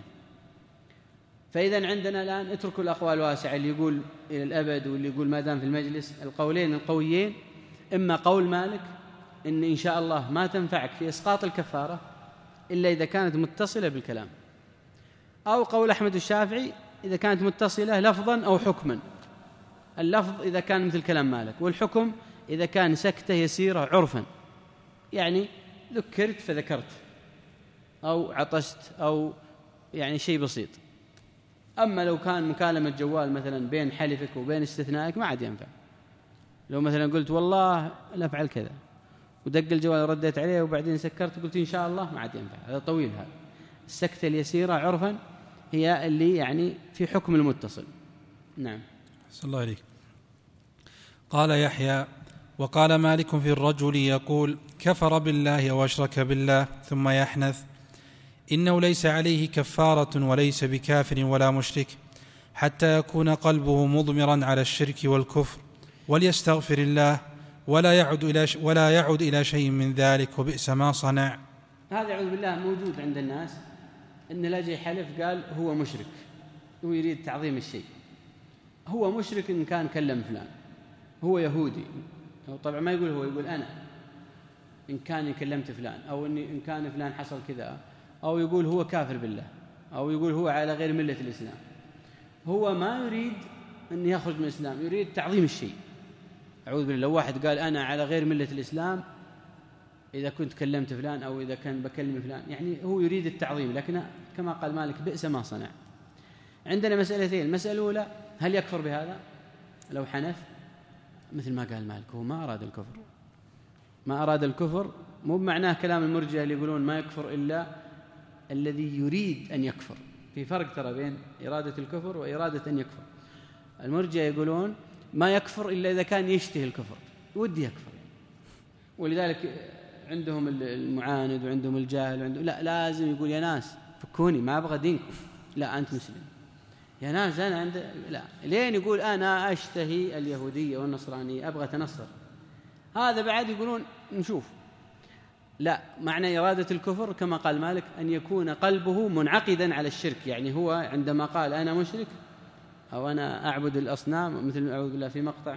فإذا عندنا الآن اتركوا الأقوال الواسعة اللي يقول إلى الأبد واللي يقول ما دام في المجلس، القولين القويين إما قول مالك إن إن شاء الله ما تنفعك في إسقاط الكفارة إلا إذا كانت متصلة بالكلام، أو قول أحمد الشافعي إذا كانت متصلة لفظا أو حكما، اللفظ إذا كان مثل كلام مالك، والحكم إذا كان سكتة يسيرة عرفا، يعني ذكرت فذكرت أو عطست أو يعني شيء بسيط. أما لو كان مكالمة جوال مثلا بين حلفك وبين استثنائك ما عاد ينفع، لو مثلا قلت والله لا أفعل كذا ودق الجوال رديت عليه وبعدين سكرت قلت إن شاء الله ما عاد ينفع، هذا طويل. هذا السكتة اليسيرة عرفا هي اللي يعني في حكم المتصل. نعم. صلى الله عليك. قال يحيى وقال مالك في الرجل يقول كفر بالله واشرك بالله ثم يحنث إنه ليس عليه كفارة وليس بكافر ولا مشرك حتى يكون قلبه مضمرا على الشرك والكفر وليستغفر الله ولا يعد إلى ولا يعد إلى شيء من ذلك وبئس ما صنع. هذا يعوذ بالله موجود عند الناس، إن لاجي حلف قال هو مشرك ويريد تعظيم الشيء، هو مشرك إن كان كلم فلان، هو يهودي طبعا ما يقول هو، يقول أنا إن كان كلمت فلان، أو إن كان فلان حصل كذا، أو يقول هو كافر بالله، أو يقول هو على غير ملة الإسلام. هو ما يريد أن يخرج من الإسلام، يريد تعظيم الشيء. أعوذ بالله، لو واحد قال أنا على غير ملة الإسلام إذا كنت كلمت فلان أو إذا كان بكلم فلان، يعني هو يريد التعظيم، لكن كما قال مالك بئس ما صنع. عندنا مسألتين، المسألة الأولى هل يكفر بهذا لو حنث؟ مثل ما قال مالك هو ما أراد الكفر، ما أراد الكفر، مو بمعناه كلام المرجئة اللي يقولون ما يكفر إلا الذي يريد أن يكفر. في فرق ترى بين إرادة الكفر وإرادة أن يكفر. المرجئة يقولون ما يكفر إلا إذا كان يشتهي الكفر، ودي يكفر، ولذلك عندهم المعاند وعندهم الجاهل وعندهم لا، لازم يقول يا ناس فكوني ما أبغى دينكم، لا أنت مسلم. يا ناس أنا عند لا لين يقول أنا أشتهي اليهودية والنصرانية أبغى أتنصر، هذا بعد يقولون نشوف. لا، معنى إرادة الكفر كما قال مالك أن يكون قلبه منعقدا على الشرك، يعني هو عندما قال أنا مشرك أو أنا أعبد الأصنام، مثل أعوذ بالله في مقطع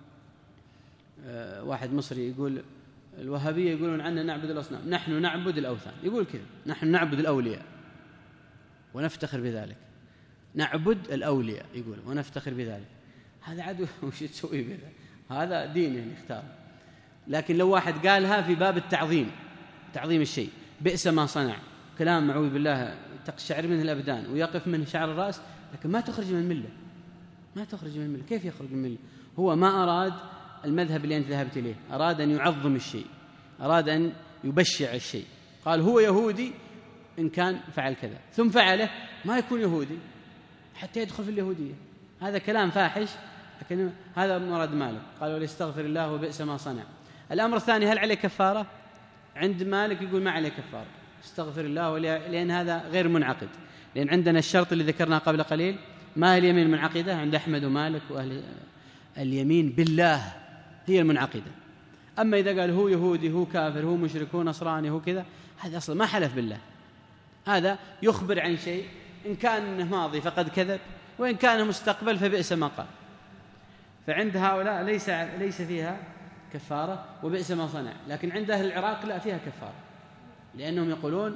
واحد مصري يقول الوهابية يقولون عنا نعبد الأصنام، نحن نعبد الأوثان، يقول كذا نحن نعبد الأولياء ونفتخر بذلك، نعبد الأولياء يقول ونفتخر بذلك. هذا عدو وش تسوي بذلك؟ هذا دينه يختار. لكن لو واحد قالها في باب التعظيم، تعظيم الشيء، بئس ما صنع، كلام معوذ بالله تقشعر منه الأبدان ويقف منه شعر الرأس، لكن ما تخرج من الملة، ما تخرج من الملة. كيف يخرج من الملة؟ هو ما أراد المذهب اللي أنت ذهبت إليه، أراد أن يعظم الشيء، أراد أن يبشع الشيء، قال هو يهودي إن كان فعل كذا ثم فعله ما يكون يهودي حتى يدخل في اليهودية. هذا كلام فاحش، لكن هذا مراد مالك، قال وليستغفر الله وبئس ما صنع. الأمر الثاني، هل عليه كفارة؟ عند مالك يقول ما عليه كفارة، استغفر الله، لأن هذا غير منعقد، لأن عندنا الشرط اللي ذكرناه قبل قليل، ما هي اليمين المنعقدة عند أحمد ومالك وأهل اليمين بالله هي المنعقدة. أما إذا قال هو يهودي هو كافر هو مشرك هو نصراني هو كذا، هذا أصلا ما حلف بالله، هذا يخبر عن شيء، إن كان ماضي فقد كذب وإن كان مستقبل فبئس ما قال. فعند هؤلاء ليس ليس فيها كفارة وبئس ما صنع، لكن عند أهل العراق لا فيها كفارة، لأنهم يقولون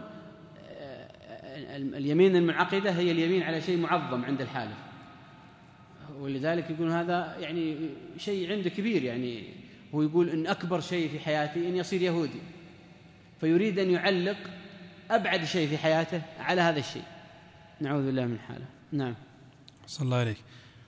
اليمين المنعقدة هي اليمين على شيء معظم عند الحالف، ولذلك يقول هذا يعني شيء عنده كبير، يعني هو يقول إن أكبر شيء في حياتي إن يصير يهودي، فيريد أن يعلق أبعد شيء في حياته على هذا الشيء، نعوذ بالله من حاله. نعم. صلى الله عليك.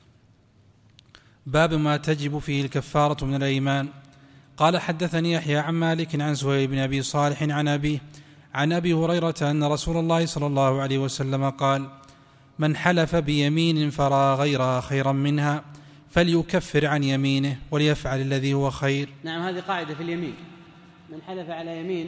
باب ما تجب فيه الكفارة من الأيمان. قال حدثني يحيى عن مالك عن سهيل بن أبي صالح عن أبيه عن أبي هريرة أن رسول الله صلى الله عليه وسلم قال: من حلف بيمين فرأى غيرها خيرا منها فليكفر عن يمينه وليفعل الذي هو خير. نعم، هذه قاعدة في اليمين، من حلف على يمين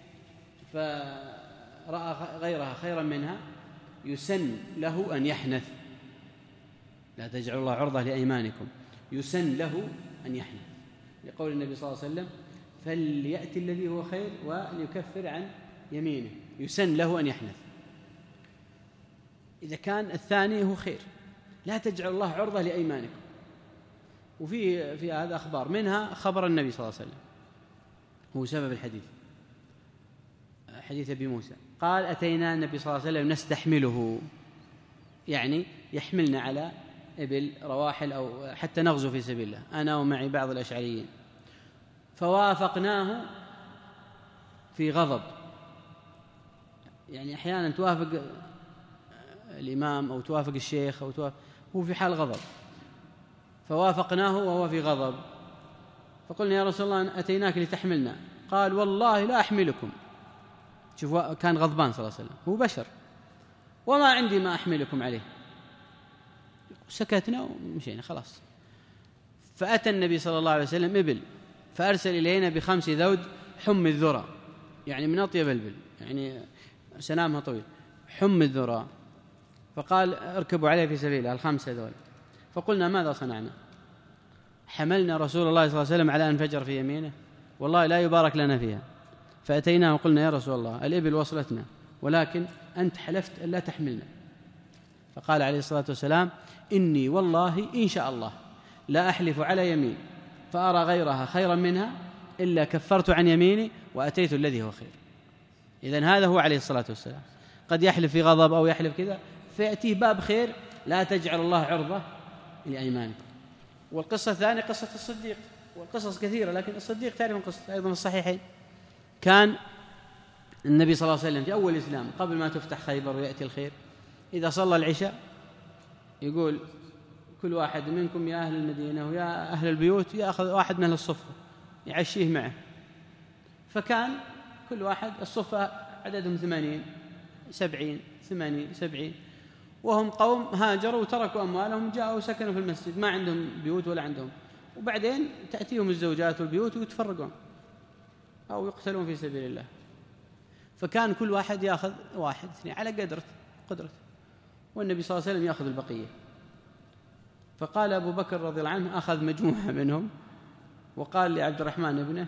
فرأى غيرها خيرا منها يسن له أن يحنث، لا تجعلوا الله عرضة لأيمانكم، يسن له أن يحنث، لقول النبي صلى الله عليه وسلم: فليأتي الذي هو خير وليكفر عن يمينه، يسن له أن يحنث. إذا كان الثاني هو خير، لا تجعل الله عرضة لأيمانكم. وفي في هذا أخبار، منها خبر النبي صلى الله عليه وسلم، هو سبب الحديث، حديث أبي موسى، قال: أتينا النبي صلى الله عليه وسلم نستحمله، يعني يحملنا على إبل رواحل أو حتى نغزو في سبيل الله، أنا ومعي بعض الأشعريين، فوافقناه في غضب، يعني أحيانا توافق الإمام أو توافق الشيخ أو توافق هو في حال غضب، فوافقناه وهو في غضب، فقلنا: يا رسول الله أتيناك لتحملنا، قال: والله لا أحملكم. شوفوا، كان غضبان صلى الله عليه وسلم، هو بشر، وما عندي ما أحملكم عليه. سكتنا ومشينا خلاص. فأتى النبي صلى الله عليه وسلم إبل، فأرسل إلينا بخمس ذود حم الذرة، يعني من أطيب البل، يعني سنامها طويل، حم الذرة، فقال: اركبوا عليه في سبيله، الخمسة ذول. فقلنا: ماذا صنعنا؟ حملنا رسول الله صلى الله عليه وسلم على أن فجر في يمينه، والله لا يبارك لنا فيها. فأتيناه وقلنا: يا رسول الله الإبل وصلتنا، ولكن أنت حلفت أن لا تحملنا. فقال عليه الصلاة والسلام: إني والله إن شاء الله لا أحلف على يمين فأرى غيرها خيرا منها إلا كفرت عن يميني وأتيت الذي هو خير. إذن هذا هو عليه الصلاة والسلام، قد يحلف في غضب أو يحلف كذا فيأتيه باب خير، لا تجعل الله عرضة لأيمانكم. والقصة الثانية قصة الصديق، والقصص كثيرة، لكن الصديق تعرفون قصة أيضا الصحيحين، كان النبي صلى الله عليه وسلم في أول الإسلام قبل ما تفتح خيبر ويأتي الخير، إذا صلى العشاء يقول: كل واحد منكم يا أهل المدينة ويا أهل البيوت يأخذ واحد من الصفة يعشيه معه. فكان كل واحد الصفة عددهم ثمانين سبعين ثمانين سبعين، وهم قوم هاجروا وتركوا أموالهم، جاءوا سكنوا في المسجد، ما عندهم بيوت ولا عندهم، وبعدين تأتيهم الزوجات والبيوت ويتفرقون أو يقتلون في سبيل الله. فكان كل واحد يأخذ واحد اثنين على قدرته قدرته والنبي صلى الله عليه وسلم يأخذ البقية. فقال أبو بكر رضي الله عنه أخذ مجموعة منهم وقال لعبد الرحمن ابنه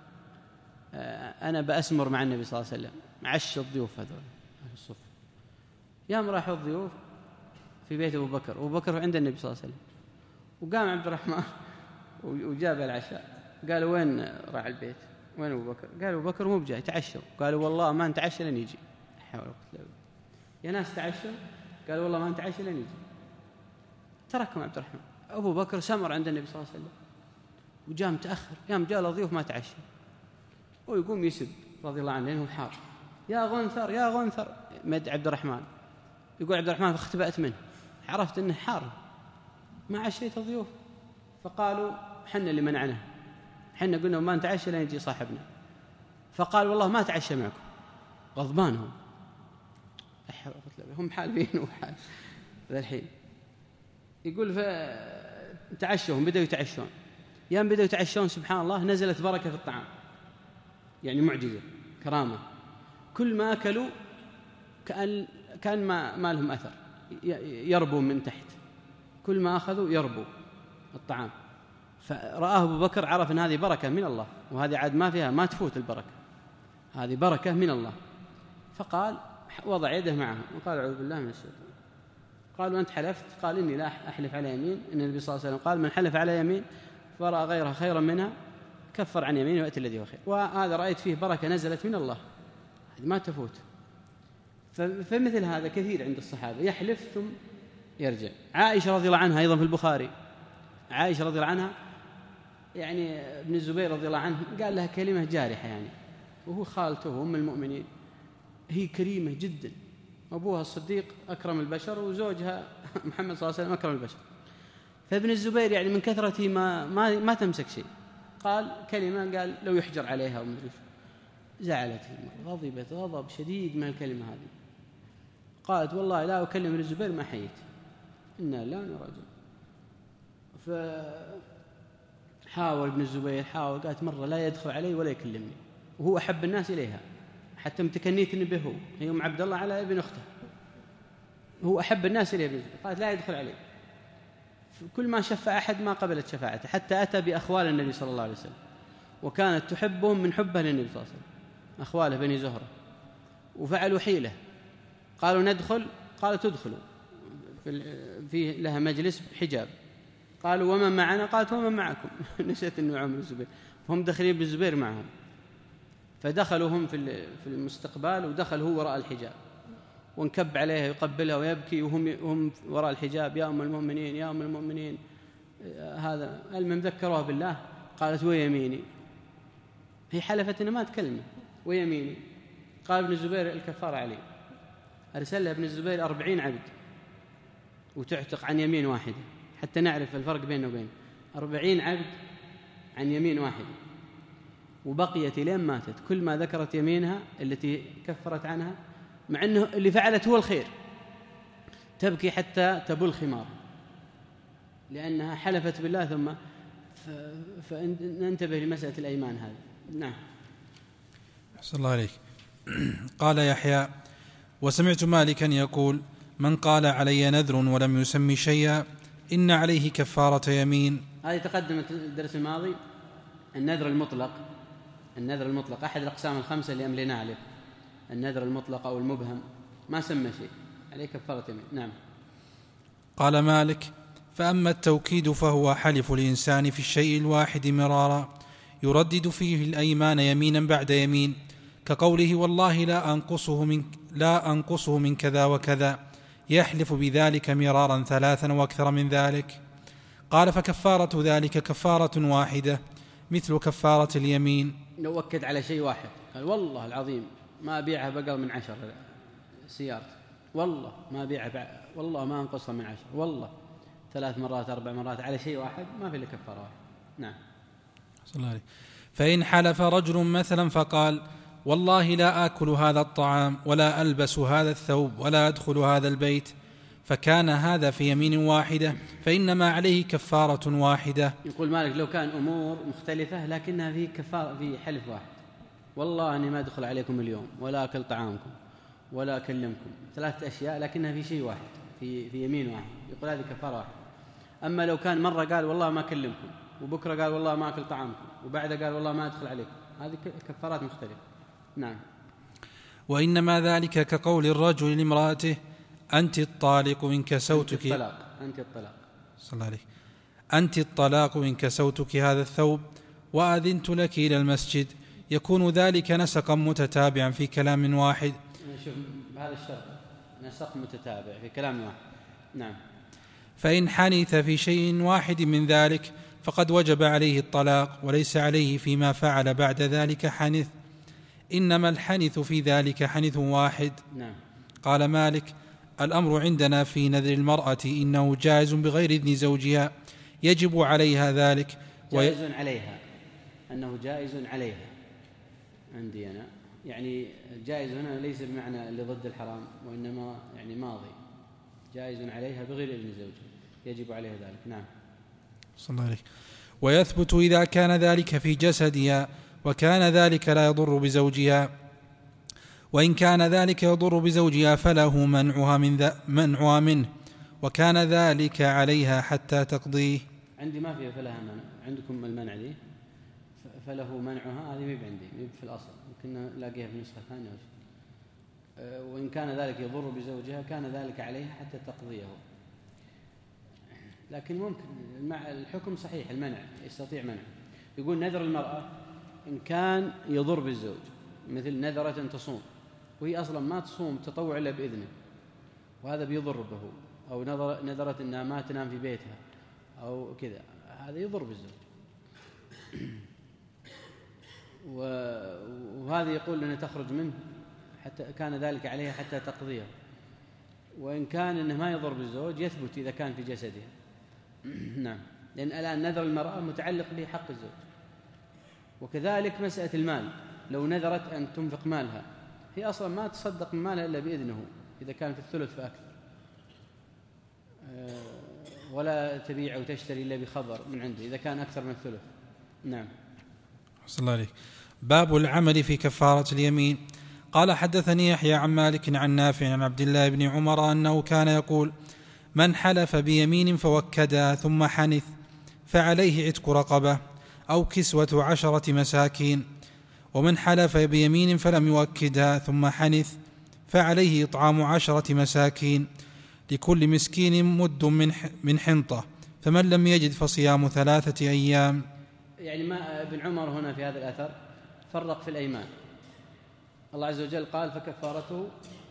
أنا بأسمر مع النبي صلى الله عليه وسلم، عش الضيوف هذول الصف. يوم راحوا الضيوف في بيت أبو بكر، أبو بكر عند النبي صلى الله عليه وسلم، وقام عبد الرحمن وجاب العشاء. قالوا وين راح البيت؟ وين أبو بكر؟ قال أبو بكر مو بجاي، تعشوا. قالوا والله ما نتعشى لين يجي. يا ناس تعشوا؟ قالوا والله ما نتعشى لين يجي. تركهم عبد الرحمن. أبو بكر سمر عند النبي صلى الله عليه وسلم وجاء متأخر، يوم جاء الضيوف ما تعشى، ويقوم يسب رضي الله عنه لأنه حار. يا غنثر يا غنثر، مد عبد الرحمن. يقول عبد الرحمن فاختبأت منه، عرفت أنه حار ما عشيت الضيوف. فقالوا حنا اللي منعنا، حنا قلنا ما نتعشى لين يجي صاحبنا. فقال والله ما تعشى معكم، غضبانهم هم حالفين وحال ذا الحين. يقول فتعشوهم، بدأوا يتعشون. يوم بدأوا يتعشون سبحان الله نزلت بركة في الطعام، يعني معجزة كرامة. كل ما أكلوا كأن كان ما, ما لهم أثر، يربوا من تحت، كل ما أخذوا يربوا الطعام. فرآه أبو بكر، عرف أن هذه بركة من الله، وهذه عاد ما فيها ما تفوت البركة، هذه بركة من الله. فقال وضع يده معهم وقال أعوذ بالله من الشيطان. قالوا أنت حلفت؟ قال إني لا أحلف على يمين. إن النبي صلى الله عليه وسلم قال من حلف على يمين فرأى غيرها خيرا منها كفر عن يمينه وأتى الذي هو خير. وهذا رأيت فيه بركة نزلت من الله، هذه ما تفوت. فمثل هذا كثير عند الصحابة، يحلف ثم يرجع. عائشة رضي الله عنها أيضا في البخاري، عائشة رضي الله عنها يعني ابن الزبير رضي الله عنه قال لها كلمة جارحة يعني، وهو خالته وأم المؤمنين، هي كريمة جدا، أبوها الصديق أكرم البشر وزوجها محمد صلى الله عليه وسلم أكرم البشر. فابن الزبير يعني من كثرته ما, ما, ما تمسك شيء، قال كلمة قال لو يحجر عليها ومدري. زعلت، غضبت غضب شديد من الكلمة هذه. قالت والله لا أكلم ابن الزبير ما حييت، إنا لا نراجع. فحاول ابن الزبير، حاول، قالت مرة لا يدخل علي ولا يكلمني، وهو أحب الناس إليها، حتى متكنيت به هو، هي أم عبد الله على ابن أخته، هو أحب الناس إليه ابن الزبير. قالت لا يدخل علي. كل ما شفع أحد ما قبلت شفاعته، حتى أتى بأخوال النبي صلى الله عليه وسلم، وكانت تحبهم من حبه للنبي صلى الله عليه وسلم، أخواله بني زهرة. وفعلوا حيلة، قالوا ندخل، قالوا تدخلوا، في لها مجلس حجاب. قالوا ومن معنا؟ قالت ومن معكم. نسيت أنه عمر الزبير، فهم دخلين بالزبير معهم. فدخلوا هم في المستقبل، ودخل هو وراء الحجاب، وانكب عليها يقبلها ويبكي وهم هم وراء الحجاب. يا أم المؤمنين يا أم المؤمنين، هذا المهم ذكروها بالله. قالت ويميني، هي حلفت إنها ما تكلمه، ويميني. قال ابن الزبير الكفارة عليه، أرسل له ابن الزبير أربعين عبد وتعتق عن يمين واحدة، حتى نعرف الفرق بينه وبين أربعين عبد عن يمين واحدة. وبقيت لين ماتت كل ما ذكرت يمينها التي كفرت عنها، مع أنه اللي فعلت هو الخير، تبكي حتى تبل خمار، لأنها حلفت بالله. ثم فننتبه لمسألة الأيمان هذه. نعم. أحسن الله عليك. قال يحيى وسمعت مالكا يقول من قال علي نذر ولم يسمي شيئا إن عليه كفارة يمين. هذه تقدمت الدرس الماضي. النذر المطلق، النذر المطلق أحد الأقسام الخمسة اللي أملينا عليه، النذر المطلق أو المبهم ما سمى شيء عليه كفارة يمين. نعم. قال مالك فأما التوكيد فهو حلف الإنسان في الشيء الواحد مرارا يردد فيه الأيمان يمينا بعد يمين، كقوله والله لا أنقصه من, لا أنقصه من كذا وكذا، يحلف بذلك مرارا ثلاثا وأكثر من ذلك. قال فكفارة ذلك كفارة واحدة مثل كفارة اليمين. لو أكد على شيء واحد، قال والله العظيم ما أبيعها بقل من عشر سيارة، والله ما أبيعها، والله ما أنقصها من عشر، والله ثلاث مرات أربع مرات على شيء واحد ما في إلا كفارة واحد. نعم. فإن حلف رجل مثلا فقال والله لا آكل هذا الطعام ولا ألبس هذا الثوب ولا أدخل هذا البيت، فكان هذا في يمين واحدة فإنما عليه كفارة واحدة. يقول مالك لو كان أمور مختلفة لكنها في كفارة في حلف واحد، والله أني ما أدخل عليكم اليوم ولا أكل طعامكم ولا أكلمكم، ثلاثة أشياء لكنها في شيء واحد، في في يمين واحد يقول هذه كفارة واحدة. أما لو كان مرة قال والله ما أكلمكم، وبكرة قال والله ما أكل طعامكم، وبعد قال والله ما أدخل عليكم، هذه كفارات مختلفة. نعم. وإنما ذلك كقول الرجل لامرأته أنت الطالق إن كسوتك أنت الطلاق أنت الطلاق صلى الله عليه أنت الطلاق إن كسوتك هذا الثوب وأذنت لك إلى المسجد، يكون ذلك نسقا متتابعا في كلام واحد. شوف هذا الشرط نسق متتابع في كلام واحد. نعم. فإن حنث في شيء واحد من ذلك فقد وجب عليه الطلاق، وليس عليه فيما فعل بعد ذلك حنث، إنما الحنث في ذلك حنث واحد. نعم. قال مالك الأمر عندنا في نذر المرأة إنه جائز بغير إذن زوجها، يجب عليها ذلك. جائز وي... عليها أنه جائز عليها عندي أنا، يعني جائز هنا ليس بمعنى اللي ضد الحرام، وإنما يعني ماضي، جائز عليها بغير إذن زوجها يجب عليها ذلك. نعم. صلى الله عليه. ويثبت إذا كان ذلك في جسدها وكان ذلك لا يضر بزوجها، وإن كان ذلك يضر بزوجها فله منعها, من ذا منعها منه، وكان ذلك عليها حتى تقضيه. عندي ما فيها فلها منع، عندكم المنع دي فله منعها، هذه ميب عندي ميب في الأصل، يمكن نلاقيها في نسخة ثانية. وإن كان ذلك يضر بزوجها كان ذلك عليها حتى تقضيه. لكن ممكن الحكم صحيح، المنع يستطيع منع. يقول نذر المرأة إن كان يضر بالزوج، مثل نذرة تصوم وهي أصلا ما تصوم تطوع إلا بإذنه، وهذا بيضر به، أو نذرة أنها ما تنام في بيتها أو كذا، هذا يضر بالزوج. وهذا يقول أنها تخرج منه حتى كان ذلك عليها حتى تقضيه. وإن كان أنه ما يضر بالزوج يثبت إذا كان في جسدها. نعم. لأن الآن نذر المرأة متعلق بحق الزوج. وكذلك مسألة المال، لو نذرت أن تنفق مالها، هي أصلا ما تصدق من مالها إلا بإذنه إذا كان في الثلث فأكثر، ولا تبيع أو تشتري إلا بخبر من عنده إذا كان أكثر من الثلث. نعم. صلى الله عليه. باب العمل في كفارة اليمين. قال حدثني يحيى عن مالك عن نافع عن عبد الله بن عمر أنه كان يقول من حلف بيمين فوكدها ثم حنث فعليه عتق رقبة أو كسوة عشرة مساكين، ومن حلف بيمين فلم يوكدها ثم حنث فعليه إطعام عشرة مساكين لكل مسكين مد من حنطة، فمن لم يجد فصيام ثلاثة أيام. يعني ما ابن عمر هنا في هذا الأثر فرق في الأيمان. الله عز وجل قال فكفارته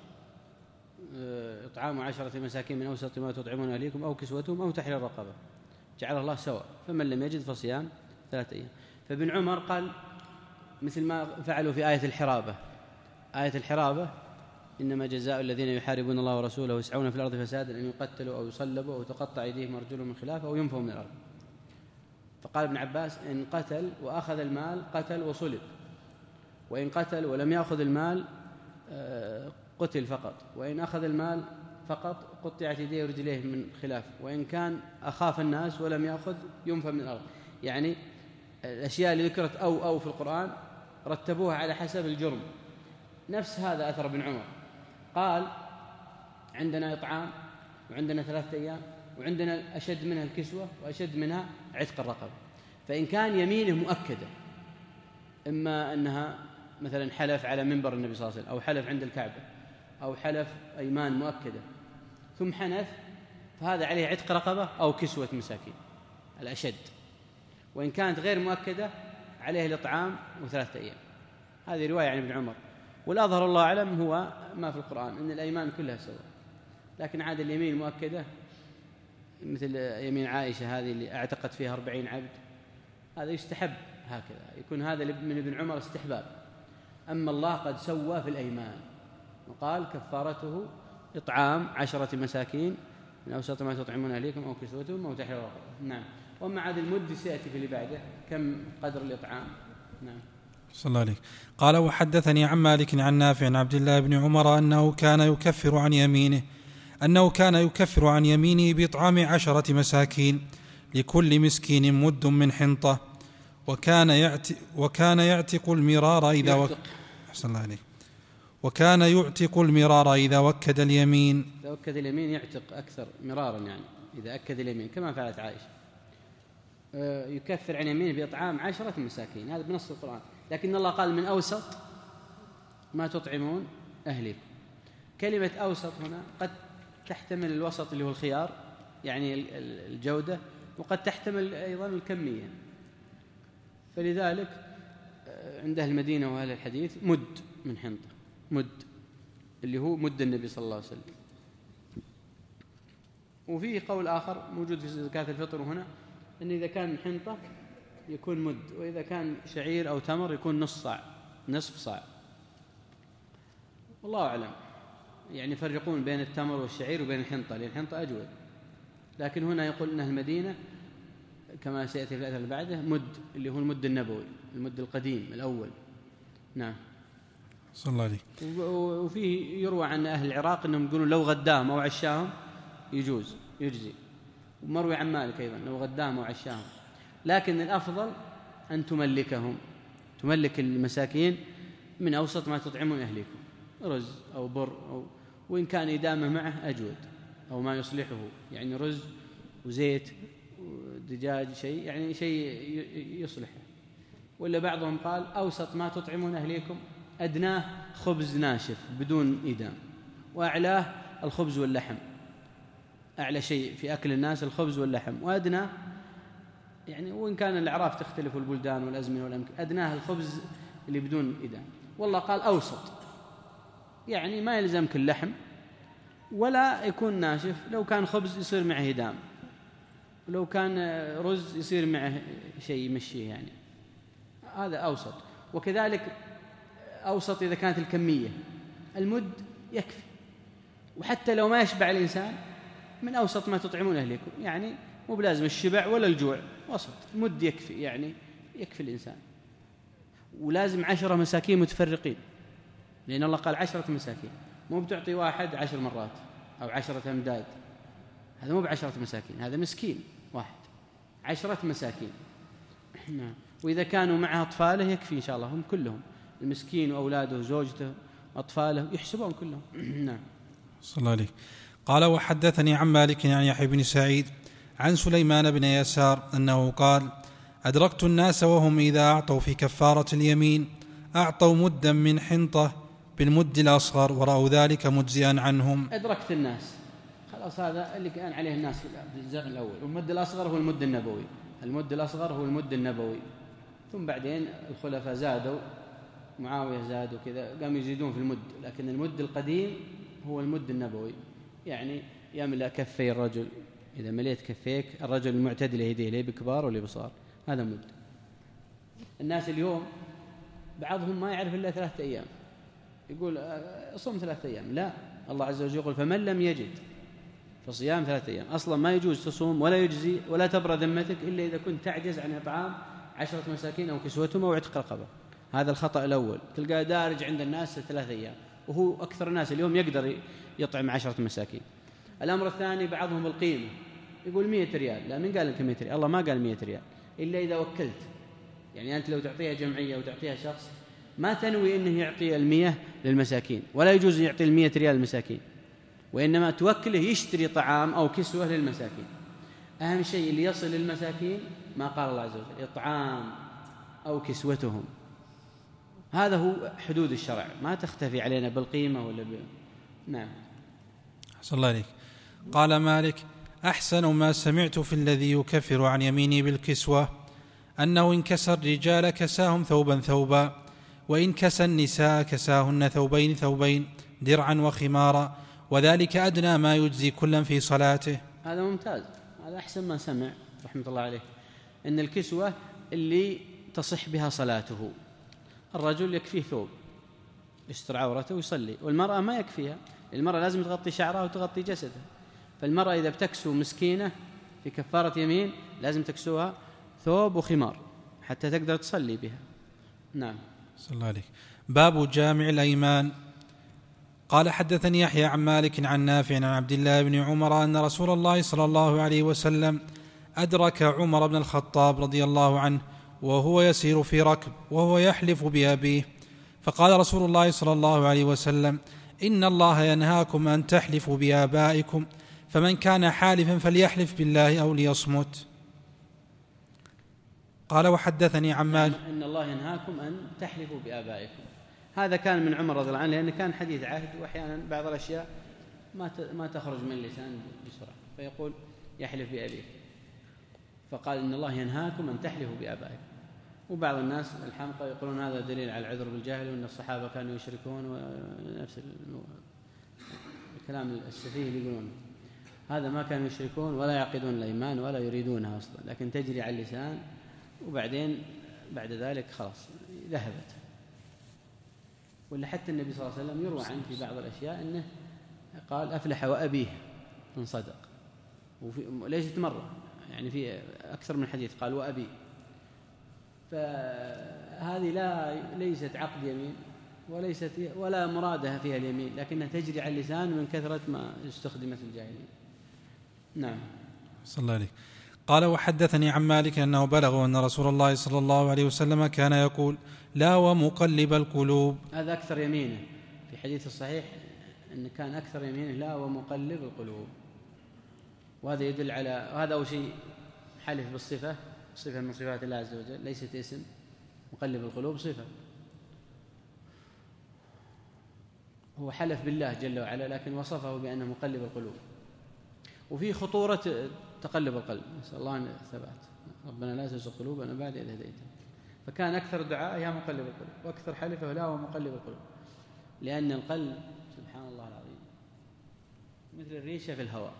إطعام عشرة مساكين من أوسط ما تطعمون أهليكم أو كسوتهم أو تحرير رقبة، جعل الله سواء، فمن لم يجد فصيام ثلاثة أيام. فابن عمر قال مثل ما فعلوا في آية الحرابة. آية الحرابة إنما جزاء الذين يحاربون الله ورسوله ويسعون في الأرض فسادا أن يقتلوا أو يصلبوا أو تقطع أيديهم وأرجلهم من خلاف أو ينفوا من الأرض. فقال ابن عباس إن قتل وأخذ المال قتل وصلب، وإن قتل ولم يأخذ المال قتل فقط، وإن أخذ المال فقط قطعت يديه ورجليه من خلاف، وإن كان أخاف الناس ولم يأخذ ينفى من الأرض. يعني الأشياء اللي ذكرت أو أو في القرآن رتبوها على حسب الجرم. نفس هذا أثر ابن عمر، قال عندنا إطعام وعندنا ثلاثة أيام وعندنا أشد منها الكسوة وأشد منها عتق الرقبة. فإن كان يمينه مؤكدة، إما أنها مثلا حلف على منبر النبي صلى الله عليه وسلم أو حلف عند الكعبة أو حلف أيمان مؤكدة ثم حنث، فهذا عليه عتق رقبة أو كسوة مساكين الأشد. وإن كانت غير مؤكدة عليه الإطعام وثلاثة أيام. هذه رواية عن ابن عمر. والأظهر الله أعلم هو ما في القرآن أن الأيمان كلها سواء، لكن عاد اليمين المؤكدة مثل يمين عائشة هذه اللي اعتقت فيها أربعين عبد، هذا يستحب هكذا، يكون هذا من ابن عمر استحباب. أما الله قد سوى في الأيمان وقال كفارته إطعام عشرة مساكين من أوسط ما تطعمون أهليكم أو كسوتهم أو تحرير رقبة. نعم. وأما عاد المد سيأتي في اللي بعده كم قدر الإطعام. نعم. صلى الله عليه. قال وحدثني عن مالك عن نافع عن عبد الله بن عمر أنه كان يكفر عن يمينه أنه كان يكفر عن يمينه بإطعام عشرة مساكين لكل مسكين مد من حنطة، وكان يعتق, وكان يعتق المرار إذا وك... أحسن الله عليه. وكان يعتق المرار إذا وكد اليمين. إذا وكد اليمين يعتق أكثر مرارا، يعني إذا أكد اليمين كما فعلت عائشة، يكفر عن يمينه بإطعام عشرة مساكين، هذا بنص القرآن. لكن الله قال من أوسط ما تطعمون أهلكم. كلمة أوسط هنا قد تحتمل الوسط اللي هو الخيار، يعني الجودة، وقد تحتمل أيضا الكمية. فلذلك عند أهل المدينة وأهل الحديث مد من حنطة، مد اللي هو مد النبي صلى الله عليه وسلم. وفيه قول آخر موجود في زكاة الفطر هنا، أن إذا كان من حنطة يكون مد، وإذا كان شعير أو تمر يكون نصف صاع، نصف صاع. والله أعلم، يعني يفرقون بين التمر والشعير وبين الحنطة، لأن الحنطة أجود. لكن هنا يقول أن المدينة كما سيأتي في الآية اللي بعده مد، اللي هو المد النبوي، المد القديم الأول. نعم صلى الله عليه. وفيه يروى عن أهل العراق أنهم يقولون لو غداهم أو عشاهم يجوز يجزي، ومروي عن مالك أيضا لو غداهم أو عشاهم. لكن الأفضل أن تملكهم، تملك المساكين من أوسط ما تطعمون أهليكم، رز أو بر أو وإن كان إدامة معه أجود، أو ما يصلحه، يعني رز وزيت ودجاج، شيء يعني شيء يصلحه. ولا بعضهم قال أوسط ما تطعمون أهليكم أدناه خبز ناشف بدون إدام، وأعلاه الخبز واللحم. أعلى شيء في أكل الناس الخبز واللحم، وأدناه يعني وإن كان الأعراف تختلف والبلدان والأزمنة والأمكنة، أدناه الخبز اللي بدون إدام. والله قال أوسط، يعني ما يلزمك اللحم ولا يكون ناشف، لو كان خبز يصير معه إدام، ولو كان رز يصير معه شيء يمشيه، يعني هذا أوسط. وكذلك أوسط إذا كانت الكمية، المد يكفي، وحتى لو ما يشبع الإنسان من أوسط ما تطعمون أهليكم، يعني مو بلازم الشبع ولا الجوع، وسط المد يكفي، يعني يكفي الإنسان. ولازم عشرة مساكين متفرقين، لأن الله قال عشرة مساكين، مو بتعطي واحد عشر مرات أو عشرة أمداد، هذا مو بعشرة مساكين، هذا مسكين واحد، عشرة مساكين. وإذا كانوا معها أطفاله يكفي إن شاء الله، هم كلهم، المسكين وأولاده وزوجته وأطفاله يحسبون كلهم. نعم صلى الله عليه. قال وحدثني عن مالك عن يحيى بن سعيد عن سليمان بن يسار أنه قال أدركت الناس وهم إذا أعطوا في كفارة اليمين أعطوا مدا من حنطة بالمد الأصغر ورأوا ذلك مجزئا عنهم. أدركت الناس، خلاص هذا اللي كان عليه الناس في الزمن الأول. والمد الأصغر هو المد النبوي، المد الأصغر هو المد النبوي. ثم بعدين الخلفاء زادوا، معاوية زاد وكذا، قاموا يزيدون في المد، لكن المد القديم هو المد النبوي، يعني يملأ كفي الرجل، إذا مليت كفيك الرجل المعتدل يديه ليه بكبار ولا بصار، هذا مد. الناس اليوم بعضهم ما يعرف إلا ثلاثة أيام، يقول صوم ثلاثة أيام، لا، الله عز وجل يقول فمن لم يجد فصيام ثلاثة أيام. أصلا ما يجوز تصوم ولا يجزي ولا تبرى ذمتك إلا إذا كنت تعجز عن إطعام عشرة مساكين أو كسوتهم أو عتق رقبة. هذا الخطأ الأول، تلقاه دارج عند الناس ثلاثة أيام، وهو أكثر الناس اليوم يقدر يطعم عشرة مساكين. الأمر الثاني بعضهم القيمة، يقول مئة ريال، لا، من قال لك مئة ريال؟ الله ما قال مئة ريال إلا إذا وكلت. يعني أنت لو تعطيها جمعية وتعطيها شخص ما تنوي أنه يعطي المئة للمساكين، ولا يجوز يعطي المئة ريال للمساكين، وإنما توكله يشتري طعام أو كسوة للمساكين. أهم شيء اللي يصل للمساكين ما قال الله عز وجل، إطعام أو كسوتهم، هذا هو حدود الشرع، ما تختفي علينا بالقيمة ولا ب... نعم صلى الله عليك. قال مالك أحسن ما سمعت في الذي يكفر عن يمينه بالكسوة أنه إن كسى الرجال كساهم ثوبا ثوبا، وإن كسى النساء كساهن ثوبين ثوبين درعا وخمارا، وذلك أدنى ما يجزي كلا في صلاته. هذا ممتاز، هذا أحسن ما سمع رحمة الله عليه، إن الكسوة اللي تصح بها صلاته. الرجل يكفيه ثوب يستر عورته ويصلي، والمرأة ما يكفيها، المرأة لازم تغطي شعرها وتغطي جسدها. فالمرأة إذا بتكسو مسكينة في كفارة يمين لازم تكسوها ثوب وخمار حتى تقدر تصلي بها. نعم صلى الله عليه. باب جامع الأيمان. قال حدثني يحيى عن مالك عن نافع عن عبد الله بن عمر أن رسول الله صلى الله عليه وسلم أدرك عمر بن الخطاب رضي الله عنه وهو يسير في ركب وهو يحلف بأبيه، فقال رسول الله صلى الله عليه وسلم: إن الله ينهاكم أن تحلفوا بآبائكم، فمن كان حالفا فليحلف بالله أو ليصمت. قال: وحدثني عن مالك إن الله ينهاكم أن تحلفوا بآبائكم. هذا كان من عمر رضي الله عنه، لأنه كان حديث عهد، وأحيانا بعض الأشياء ما ما تخرج من اللسان بسرعة، فيقول يحلف بأبيه، فقال إن الله ينهاكم أن تحلفوا بآبائكم. وبعض الناس الحمقى يقولون هذا دليل على العذر بالجهل، وأن الصحابة كانوا يشركون، ونفس الكلام السفيه اللي يقولون هذا ما كانوا يشركون ولا يعقدون الأيمان ولا يريدونها أصلا، لكن تجري على اللسان، وبعدين بعد ذلك خلاص ذهبت. ولا حتى النبي صلى الله عليه وسلم يروى عنه في بعض الأشياء أنه قال أفلح وأبيه إن صدق، وليست مرة، يعني في أكثر من حديث قال وأبي. فهذه لا ليست عقد يمين وليست ولا مرادها فيها اليمين، لكنها تجري على اللسان من كثرة ما استخدمت الجاهلين. نعم. صلى الله عليه. قال: وحدثني عن مالك أنه بلغ أن رسول الله صلى الله عليه وسلم كان يقول: لا ومقلب القلوب. هذا أكثر يمينه في حديث الصحيح، أن كان أكثر يمينه لا ومقلب القلوب، وهذا يدل على هذا أول شيء حلف بالصفة، صفة من صفات الله عز وجل، ليست اسم. مقلب القلوب صفة، هو حلف بالله جل وعلا، لكن وصفه بأنه مقلب القلوب. وفي خطورة تقلب القلب، نسأل الله الثبات، ربنا لا تزغ قلوبنا بعد إذ هديتنا. فكان أكثر دعاء يا مقلب القلوب، وأكثر حلفه لا ومقلب القلوب، لأن القلب سبحان الله العظيم مثل الريشة في الهواء.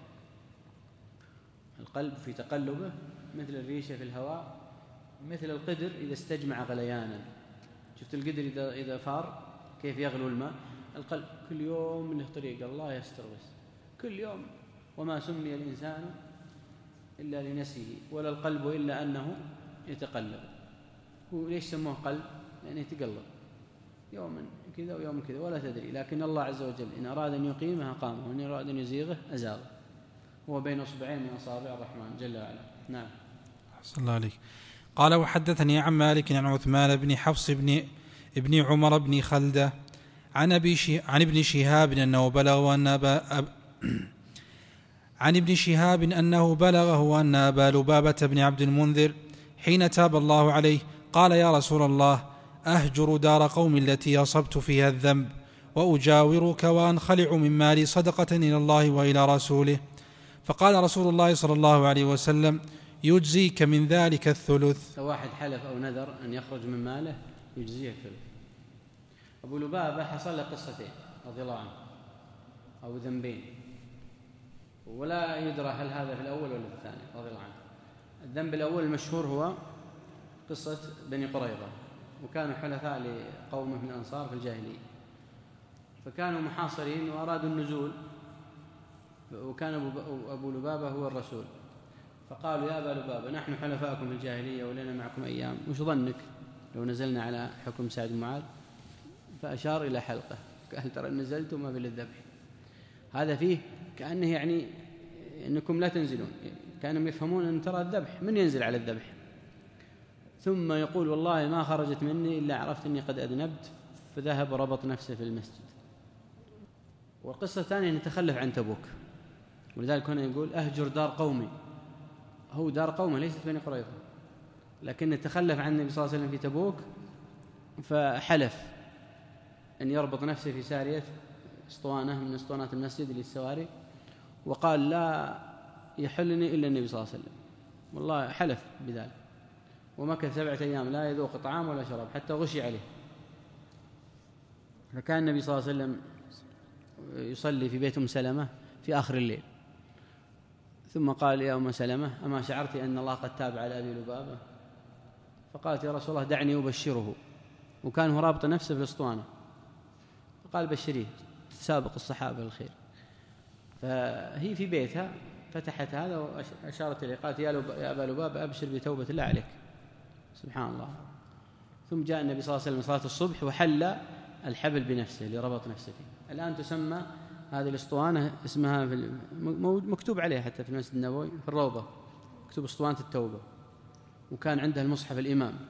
القلب في تقلبه مثل الريشة في الهواء، مثل القدر إذا استجمع غليانا. شفت القدر إذا إذا فار كيف يغلو الماء؟ القلب كل يوم له طريقة، الله يستر بس كل يوم. وما سمي الإنسان إلا لنفسه ولا القلب إلا أنه يتقلب. وليش سموه قلب؟ لأنه يتقلب يوما كذا ويوم كذا ولا تدري، لكن الله عز وجل إن أراد أن يقيمه أقامه، وإن أراد أن يزيغه أزاغه، هو بين أصبعين من أصابع الرحمن جل وعلا. نعم. صلى الله عليه. قال: وحدثني عن مالك عن عثمان بن حفص بن ابن عمر بن خلدة عن أبي شي عن ابن شهاب أنه بلغه أن أبا أب عن ابن شهاب أنه بلغه أن أبا لبابة بن عبد المنذر حين تاب الله عليه قال: يا رسول الله، أهجر دار قوم التي أصبت فيها الذنب وأجاورك وأنخلع من مالي صدقة إلى الله وإلى رسوله. فقال رسول الله صلى الله عليه وسلم: يجزيك من ذلك الثلث. واحد حلف أو نذر أن يخرج من ماله يجزيه الثلث. أبو لبابة حصل له قصتين رضي الله عنه، أو ذنبين، ولا يدرى هل هذا في الأول ولا في الثاني رضي الله عنه. الذنب الأول المشهور هو قصة بني قريظة، وكانوا حلفاء لقومه من الأنصار في الجاهلية، فكانوا محاصرين وأرادوا النزول، وكان أبو لبابة هو الرسول، فقالوا: يا أبا لبابة، نحن حلفاءكم في الجاهلية ولنا معكم أيام، وش ظنك لو نزلنا على حكم سعد بن معاذ؟ فأشار إلى حلقه قال: ترى نزلت وما في للذبح. هذا فيه كأنه يعني أنكم لا تنزلون، كانوا يفهمون أن ترى الذبح من ينزل على الذبح. ثم يقول: والله ما خرجت مني إلا عرفت أني قد أذنبت، فذهب وربط نفسه في المسجد. والقصة الثانية أن تخلف عن تبوك، ولذلك هنا يقول: أهجر دار قومي. هو دار قومه ليست بني قريظة، لكن تخلف عن النبي صلى الله عليه وسلم في تبوك، فحلف أن يربط نفسه في سارية اسطوانة من اسطوانات المسجد للسواري، وقال: لا يحلني إلا النبي صلى الله عليه وسلم، والله حلف بذلك. ومكث سبعة أيام لا يذوق طعام ولا شراب حتى غشي عليه. فكان النبي صلى الله عليه وسلم يصلي في بيت أم سلمة في آخر الليل، ثم قال: يا أم سلمة، أما شعرت أن الله قد تاب على أبي لبابة؟ فقالت: يا رسول الله، دعني أبشره. وكان هو رابط نفسه في الأسطوانة، فقال: بشريه، تسابق الصحابة الخير. فهي في بيتها فتحت هذا وأشارت إليه، قالت: يا أبا لبابة، أبشر بتوبة الله عليك. سبحان الله. ثم جاء النبي صلى الله عليه وسلم صلاة الصبح وحل الحبل بنفسه اللي ربط نفسه فيه. الآن تسمى هذه الأسطوانة اسمها في مكتوب عليها حتى في المسجد النبوي في الروضة، مكتوب أسطوانة التوبة، وكان عندها المصحف الإمام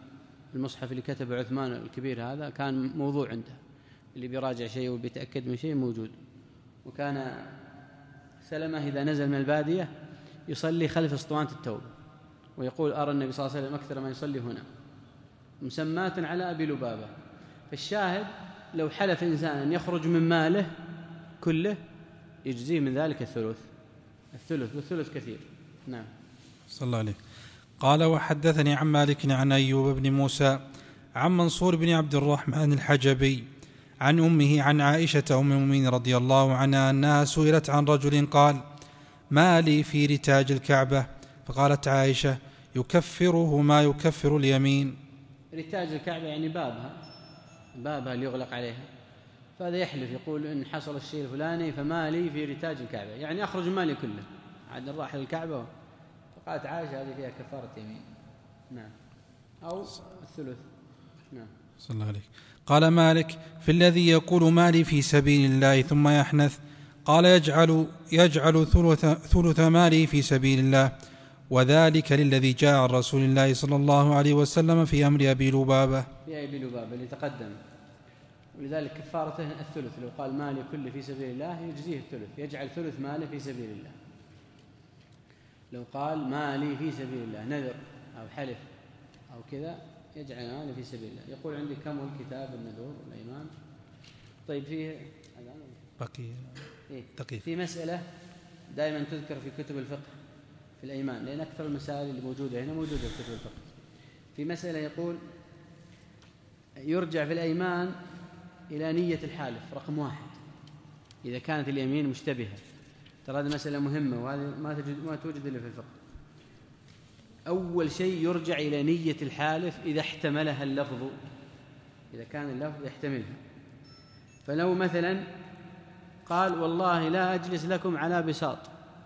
المصحف اللي كتبه عثمان الكبير هذا كان موضوع عنده، اللي بيراجع شيء وبيتأكد من شيء موجود. وكان سلمة إذا نزل من البادية يصلي خلف اسطوانة التوبة، ويقول أرى النبي صلى الله عليه وسلم أكثر ما يصلي هنا، مسماة على أبي لبابة. فالشاهد لو حلف إنسان أن يخرج من ماله كله يجزيه من ذلك الثلث الثلث والثلث كثير. نعم. صلى الله عليه. قال وحدثني عن مالك عن أيوب بن موسى عن منصور بن عبد الرحمن الحجبي عن أمه عن عائشة أم المؤمنين رضي الله عنها أنها سئلت عن رجل قال ما لي في رتاج الكعبة، فقالت عائشة يكفره ما يكفر اليمين. رتاج الكعبة يعني بابها بابها اللي يغلق عليها، فهذا يحلف يقول إن حصل الشيء الفلاني فما لي في رتاج الكعبة، يعني أخرج مالي كله عاد راح للكعبة. فقالت عائشة هذه فيها كفارة يمين. نعم. أو الثلث. نعم. صلى الله عليه. قال مالك في الذي يقول مالي في سبيل الله ثم يحنث، قال يجعل, يجعل ثلث, ثلث مالي في سبيل الله، وذلك للذي جاء عن رسول الله صلى الله عليه وسلم في أمر أبي لبابة في أبي لبابة اللي تقدم، ولذلك كفارته الثلث. لو قال مالي كله في سبيل الله يجزيه الثلث، يجعل ثلث ماله في سبيل الله. لو قال مالي في سبيل الله نذر أو حلف أو كذا يجعل ماله في سبيل الله. يقول عندي كم الكتاب النذور والأيمان. طيب فيه بقي إيه؟ في مسألة دائما تذكر في كتب الفقه في الأيمان، لأن أكثر المسائل اللي موجودة هنا موجودة في كتب الفقه. في مسألة يقول يرجع في الأيمان إلى نية الحالف رقم واحد إذا كانت اليمين مشتبهة. ترى هذه مسألة مهمة وهذه ما توجد ما توجد إلا في الفقه. أول شيء يرجع إلى نية الحالف إذا احتملها اللفظ، إذا كان اللفظ يحتملها. فلو مثلا قال والله لا أجلس لكم على بساط،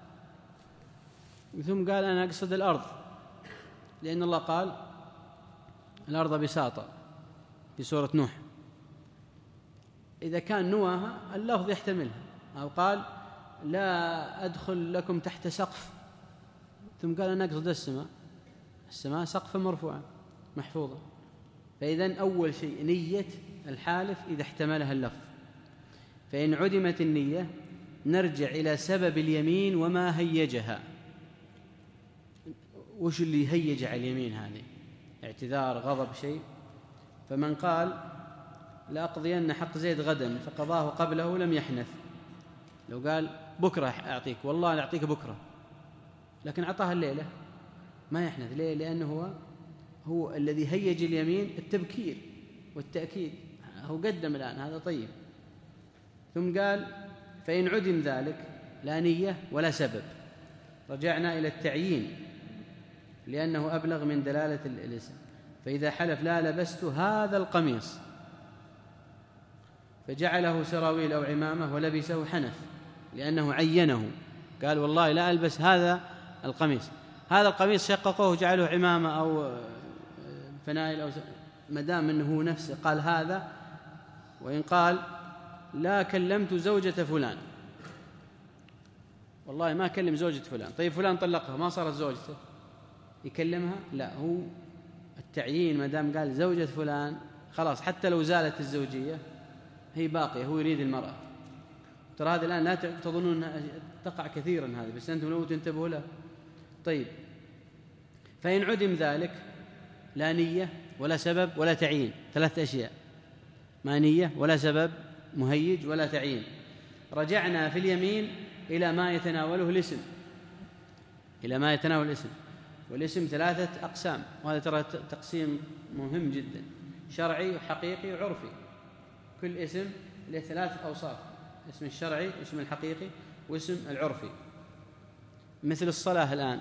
ثم قال أنا أقصد الأرض لأن الله قال الأرض بساطة في سورة نوح، إذا كان نواها اللفظ يحتملها. أو قال لا أدخل لكم تحت سقف، ثم قال أنا أقصد السماء، السماء سقف مرفوعة محفوظة. فإذن أول شيء نية الحالف إذا احتملها اللفظ. فإن عدمت النية نرجع إلى سبب اليمين وما هيجها. وش اللي هيج على اليمين هذه؟ اعتذار، غضب، شيء. فمن قال لأقضين حق زيد غدا فقضاه قبله لم يحنث، لو قال بكرة أعطيك والله أعطيك بكرة لكن أعطاها الليلة ما يحنث. ليه؟ لأنه هو هو الذي هيج اليمين التبكير والتأكيد، هو قدم الآن هذا طيب. ثم قال فإن عدم ذلك لا نية ولا سبب رجعنا إلى التعيين لأنه أبلغ من دلالة الاسم. فإذا حلف لا لبست هذا القميص فجعله سراويل أو عمامة ولبسه حنث لأنه عينه، قال والله لا ألبس هذا القميص، هذا القميص شققه وجعله عمامة أو فنائل أو مدام أنه هو نفسه قال هذا. وإن قال لا كلمت زوجة فلان، والله ما كلم زوجة فلان، طيب فلان طلقها ما صارت زوجته يكلمها؟ لا، هو التعيين ما دام قال زوجة فلان خلاص حتى لو زالت الزوجية هي باقية، هو يريد المرأة. ترى هذا الآن لا تظنون تقع كثيرا هذه، بس أنتم لو تنتبهوا له. طيب فإن عدم ذلك لا نية ولا سبب ولا تعيين، ثلاث أشياء، ما نية ولا سبب مهيج ولا تعيين، رجعنا في اليمين إلى ما يتناوله الاسم، إلى ما يتناول الاسم. والاسم ثلاثة أقسام، وهذا ترى تقسيم مهم جدا، شرعي وحقيقي وعرفي. كل اسم له ثلاث أوصاف، اسم الشرعي اسم الحقيقي واسم العرفي. مثل الصلاة الآن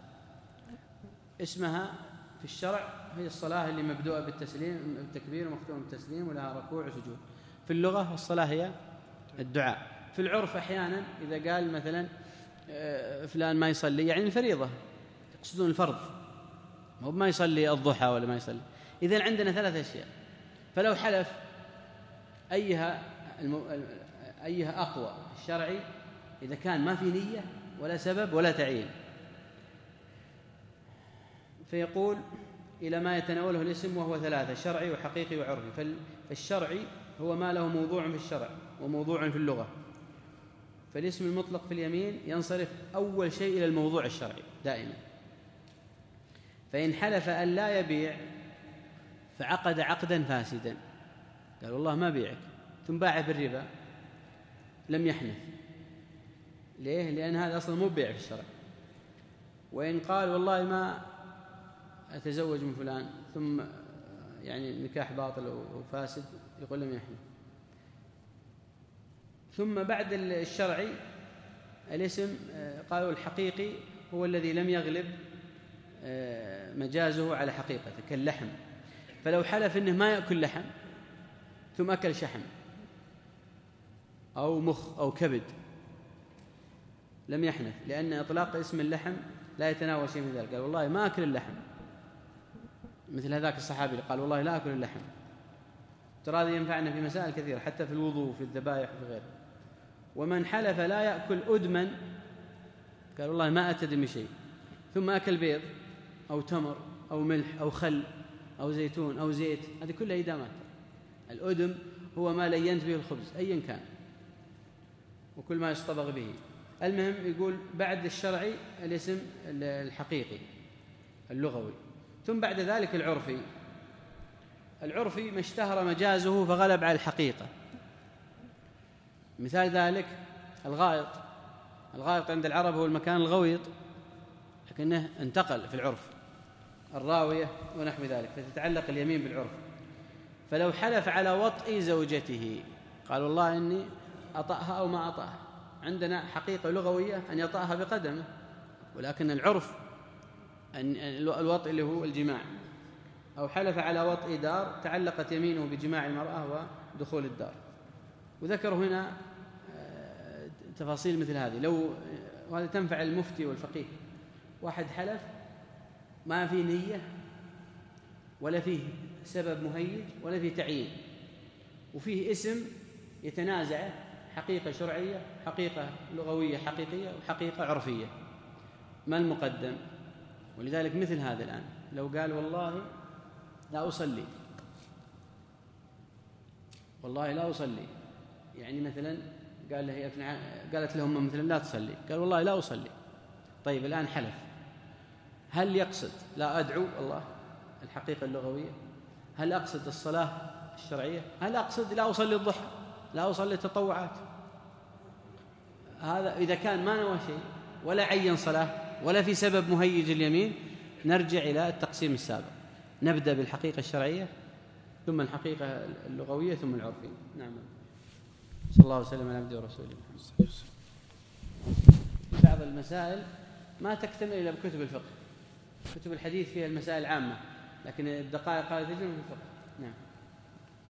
اسمها في الشرع هي الصلاة اللي مبدوءة بالتسليم بالتكبير ومختومة بالتسليم ولها ركوع وسجود. في اللغة الصلاة هي الدعاء. في العرف أحيانا إذا قال مثلا فلان ما يصلي يعني الفريضة، يقصدون الفرض، هو ما يصلي الضحى ولا ما يصلي. إذن عندنا ثلاث أشياء، فلو حلف أيها الم... أيها أقوى الشرعي إذا كان ما في نية ولا سبب ولا تعيين، فيقول إلى ما يتناوله الاسم، وهو ثلاثة: شرعي وحقيقي وعرفي. فالشرعي هو ما له موضوع في الشرع وموضوع في اللغة، فالاسم المطلق في اليمين ينصرف أول شيء إلى الموضوع الشرعي دائما. فإن حلف أن لا يبيع فعقد عقدا فاسدا، قال والله ما بيعك، ثم باع بالربا، لم يحنث. ليه؟ لأن هذا أصلا مو بيع في الشرع. وإن قال والله ما أتزوج من فلان، ثم يعني النكاح باطل وفاسد، يقول لم يحنث. ثم بعد الشرعي الاسم قالوا الحقيقي هو الذي لم يغلب مجازه على حقيقته، كاللحم. فلو حلف إنه ما يأكل لحم ثم أكل شحم أو مخ أو كبد لم يحنث، لأن إطلاق اسم اللحم لا يتناول شيء من ذلك. قال والله ما أكل اللحم، مثل هذاك الصحابي اللي قال والله لا أكل اللحم. ترى هذا ينفعنا في مسائل كثيرة، حتى في الوضوء وفي الذبائح وفي غيره. ومن حلف لا يأكل أدما، قال والله ما أتدم شيء، ثم أكل بيض أو تمر أو ملح أو خل أو زيتون أو زيت، هذه كلها إدامات. الأدم هو ما لينت به الخبز أيا كان وكل ما يصطبغ به. المهم يقول بعد الشرعي الاسم الحقيقي اللغوي، ثم بعد ذلك العرفي. العرفي ما اشتهر مجازه فغلب على الحقيقة. مثال ذلك الغائط. الغائط عند العرب هو المكان الغويط، لكنه انتقل في العرف الراوية ونحو ذلك، فتتعلق اليمين بالعرف. فلو حلف على وطئ زوجته، قال والله إني أطأها أو ما أطأها، عندنا حقيقة لغوية أن يطأها بقدمه، ولكن العرف أن الوطئ اللي هو الجماع. أو حلف على وطئ دار، تعلقت يمينه بجماع المرأة ودخول الدار. وذكروا هنا تفاصيل مثل هذه، لو وهذا تنفع المفتي والفقيه. واحد حلف ما فيه نية ولا فيه سبب مهيج ولا فيه تعيين، وفيه اسم يتنازع حقيقة شرعية، حقيقة لغوية حقيقية، وحقيقة عرفية، ما المقدم؟ ولذلك مثل هذا الآن لو قال والله لا أصلي، والله لا أصلي، يعني مثلا قال له قالت لهم مثلا لا تصلي، قال والله لا أصلي. طيب الآن حلف، هل يقصد لا أدعو الله الحقيقة اللغوية؟ هل أقصد الصلاة الشرعية؟ هل أقصد لا أصلي الضحى، لا أصلي التطوعات؟ هذا إذا كان ما نوى شيء ولا عين صلاة ولا في سبب مهيج اليمين، نرجع إلى التقسيم السابق، نبدأ بالحقيقة الشرعية ثم الحقيقة اللغوية ثم العرفية. نعم. صلى الله وسلم على عبده ورسوله. بعض المسائل ما تكتمل إلا بكتب الفقه، كتب الحديث فيها المسائل عامة، لكن الدقائق هذه تجد في الفقه. نعم.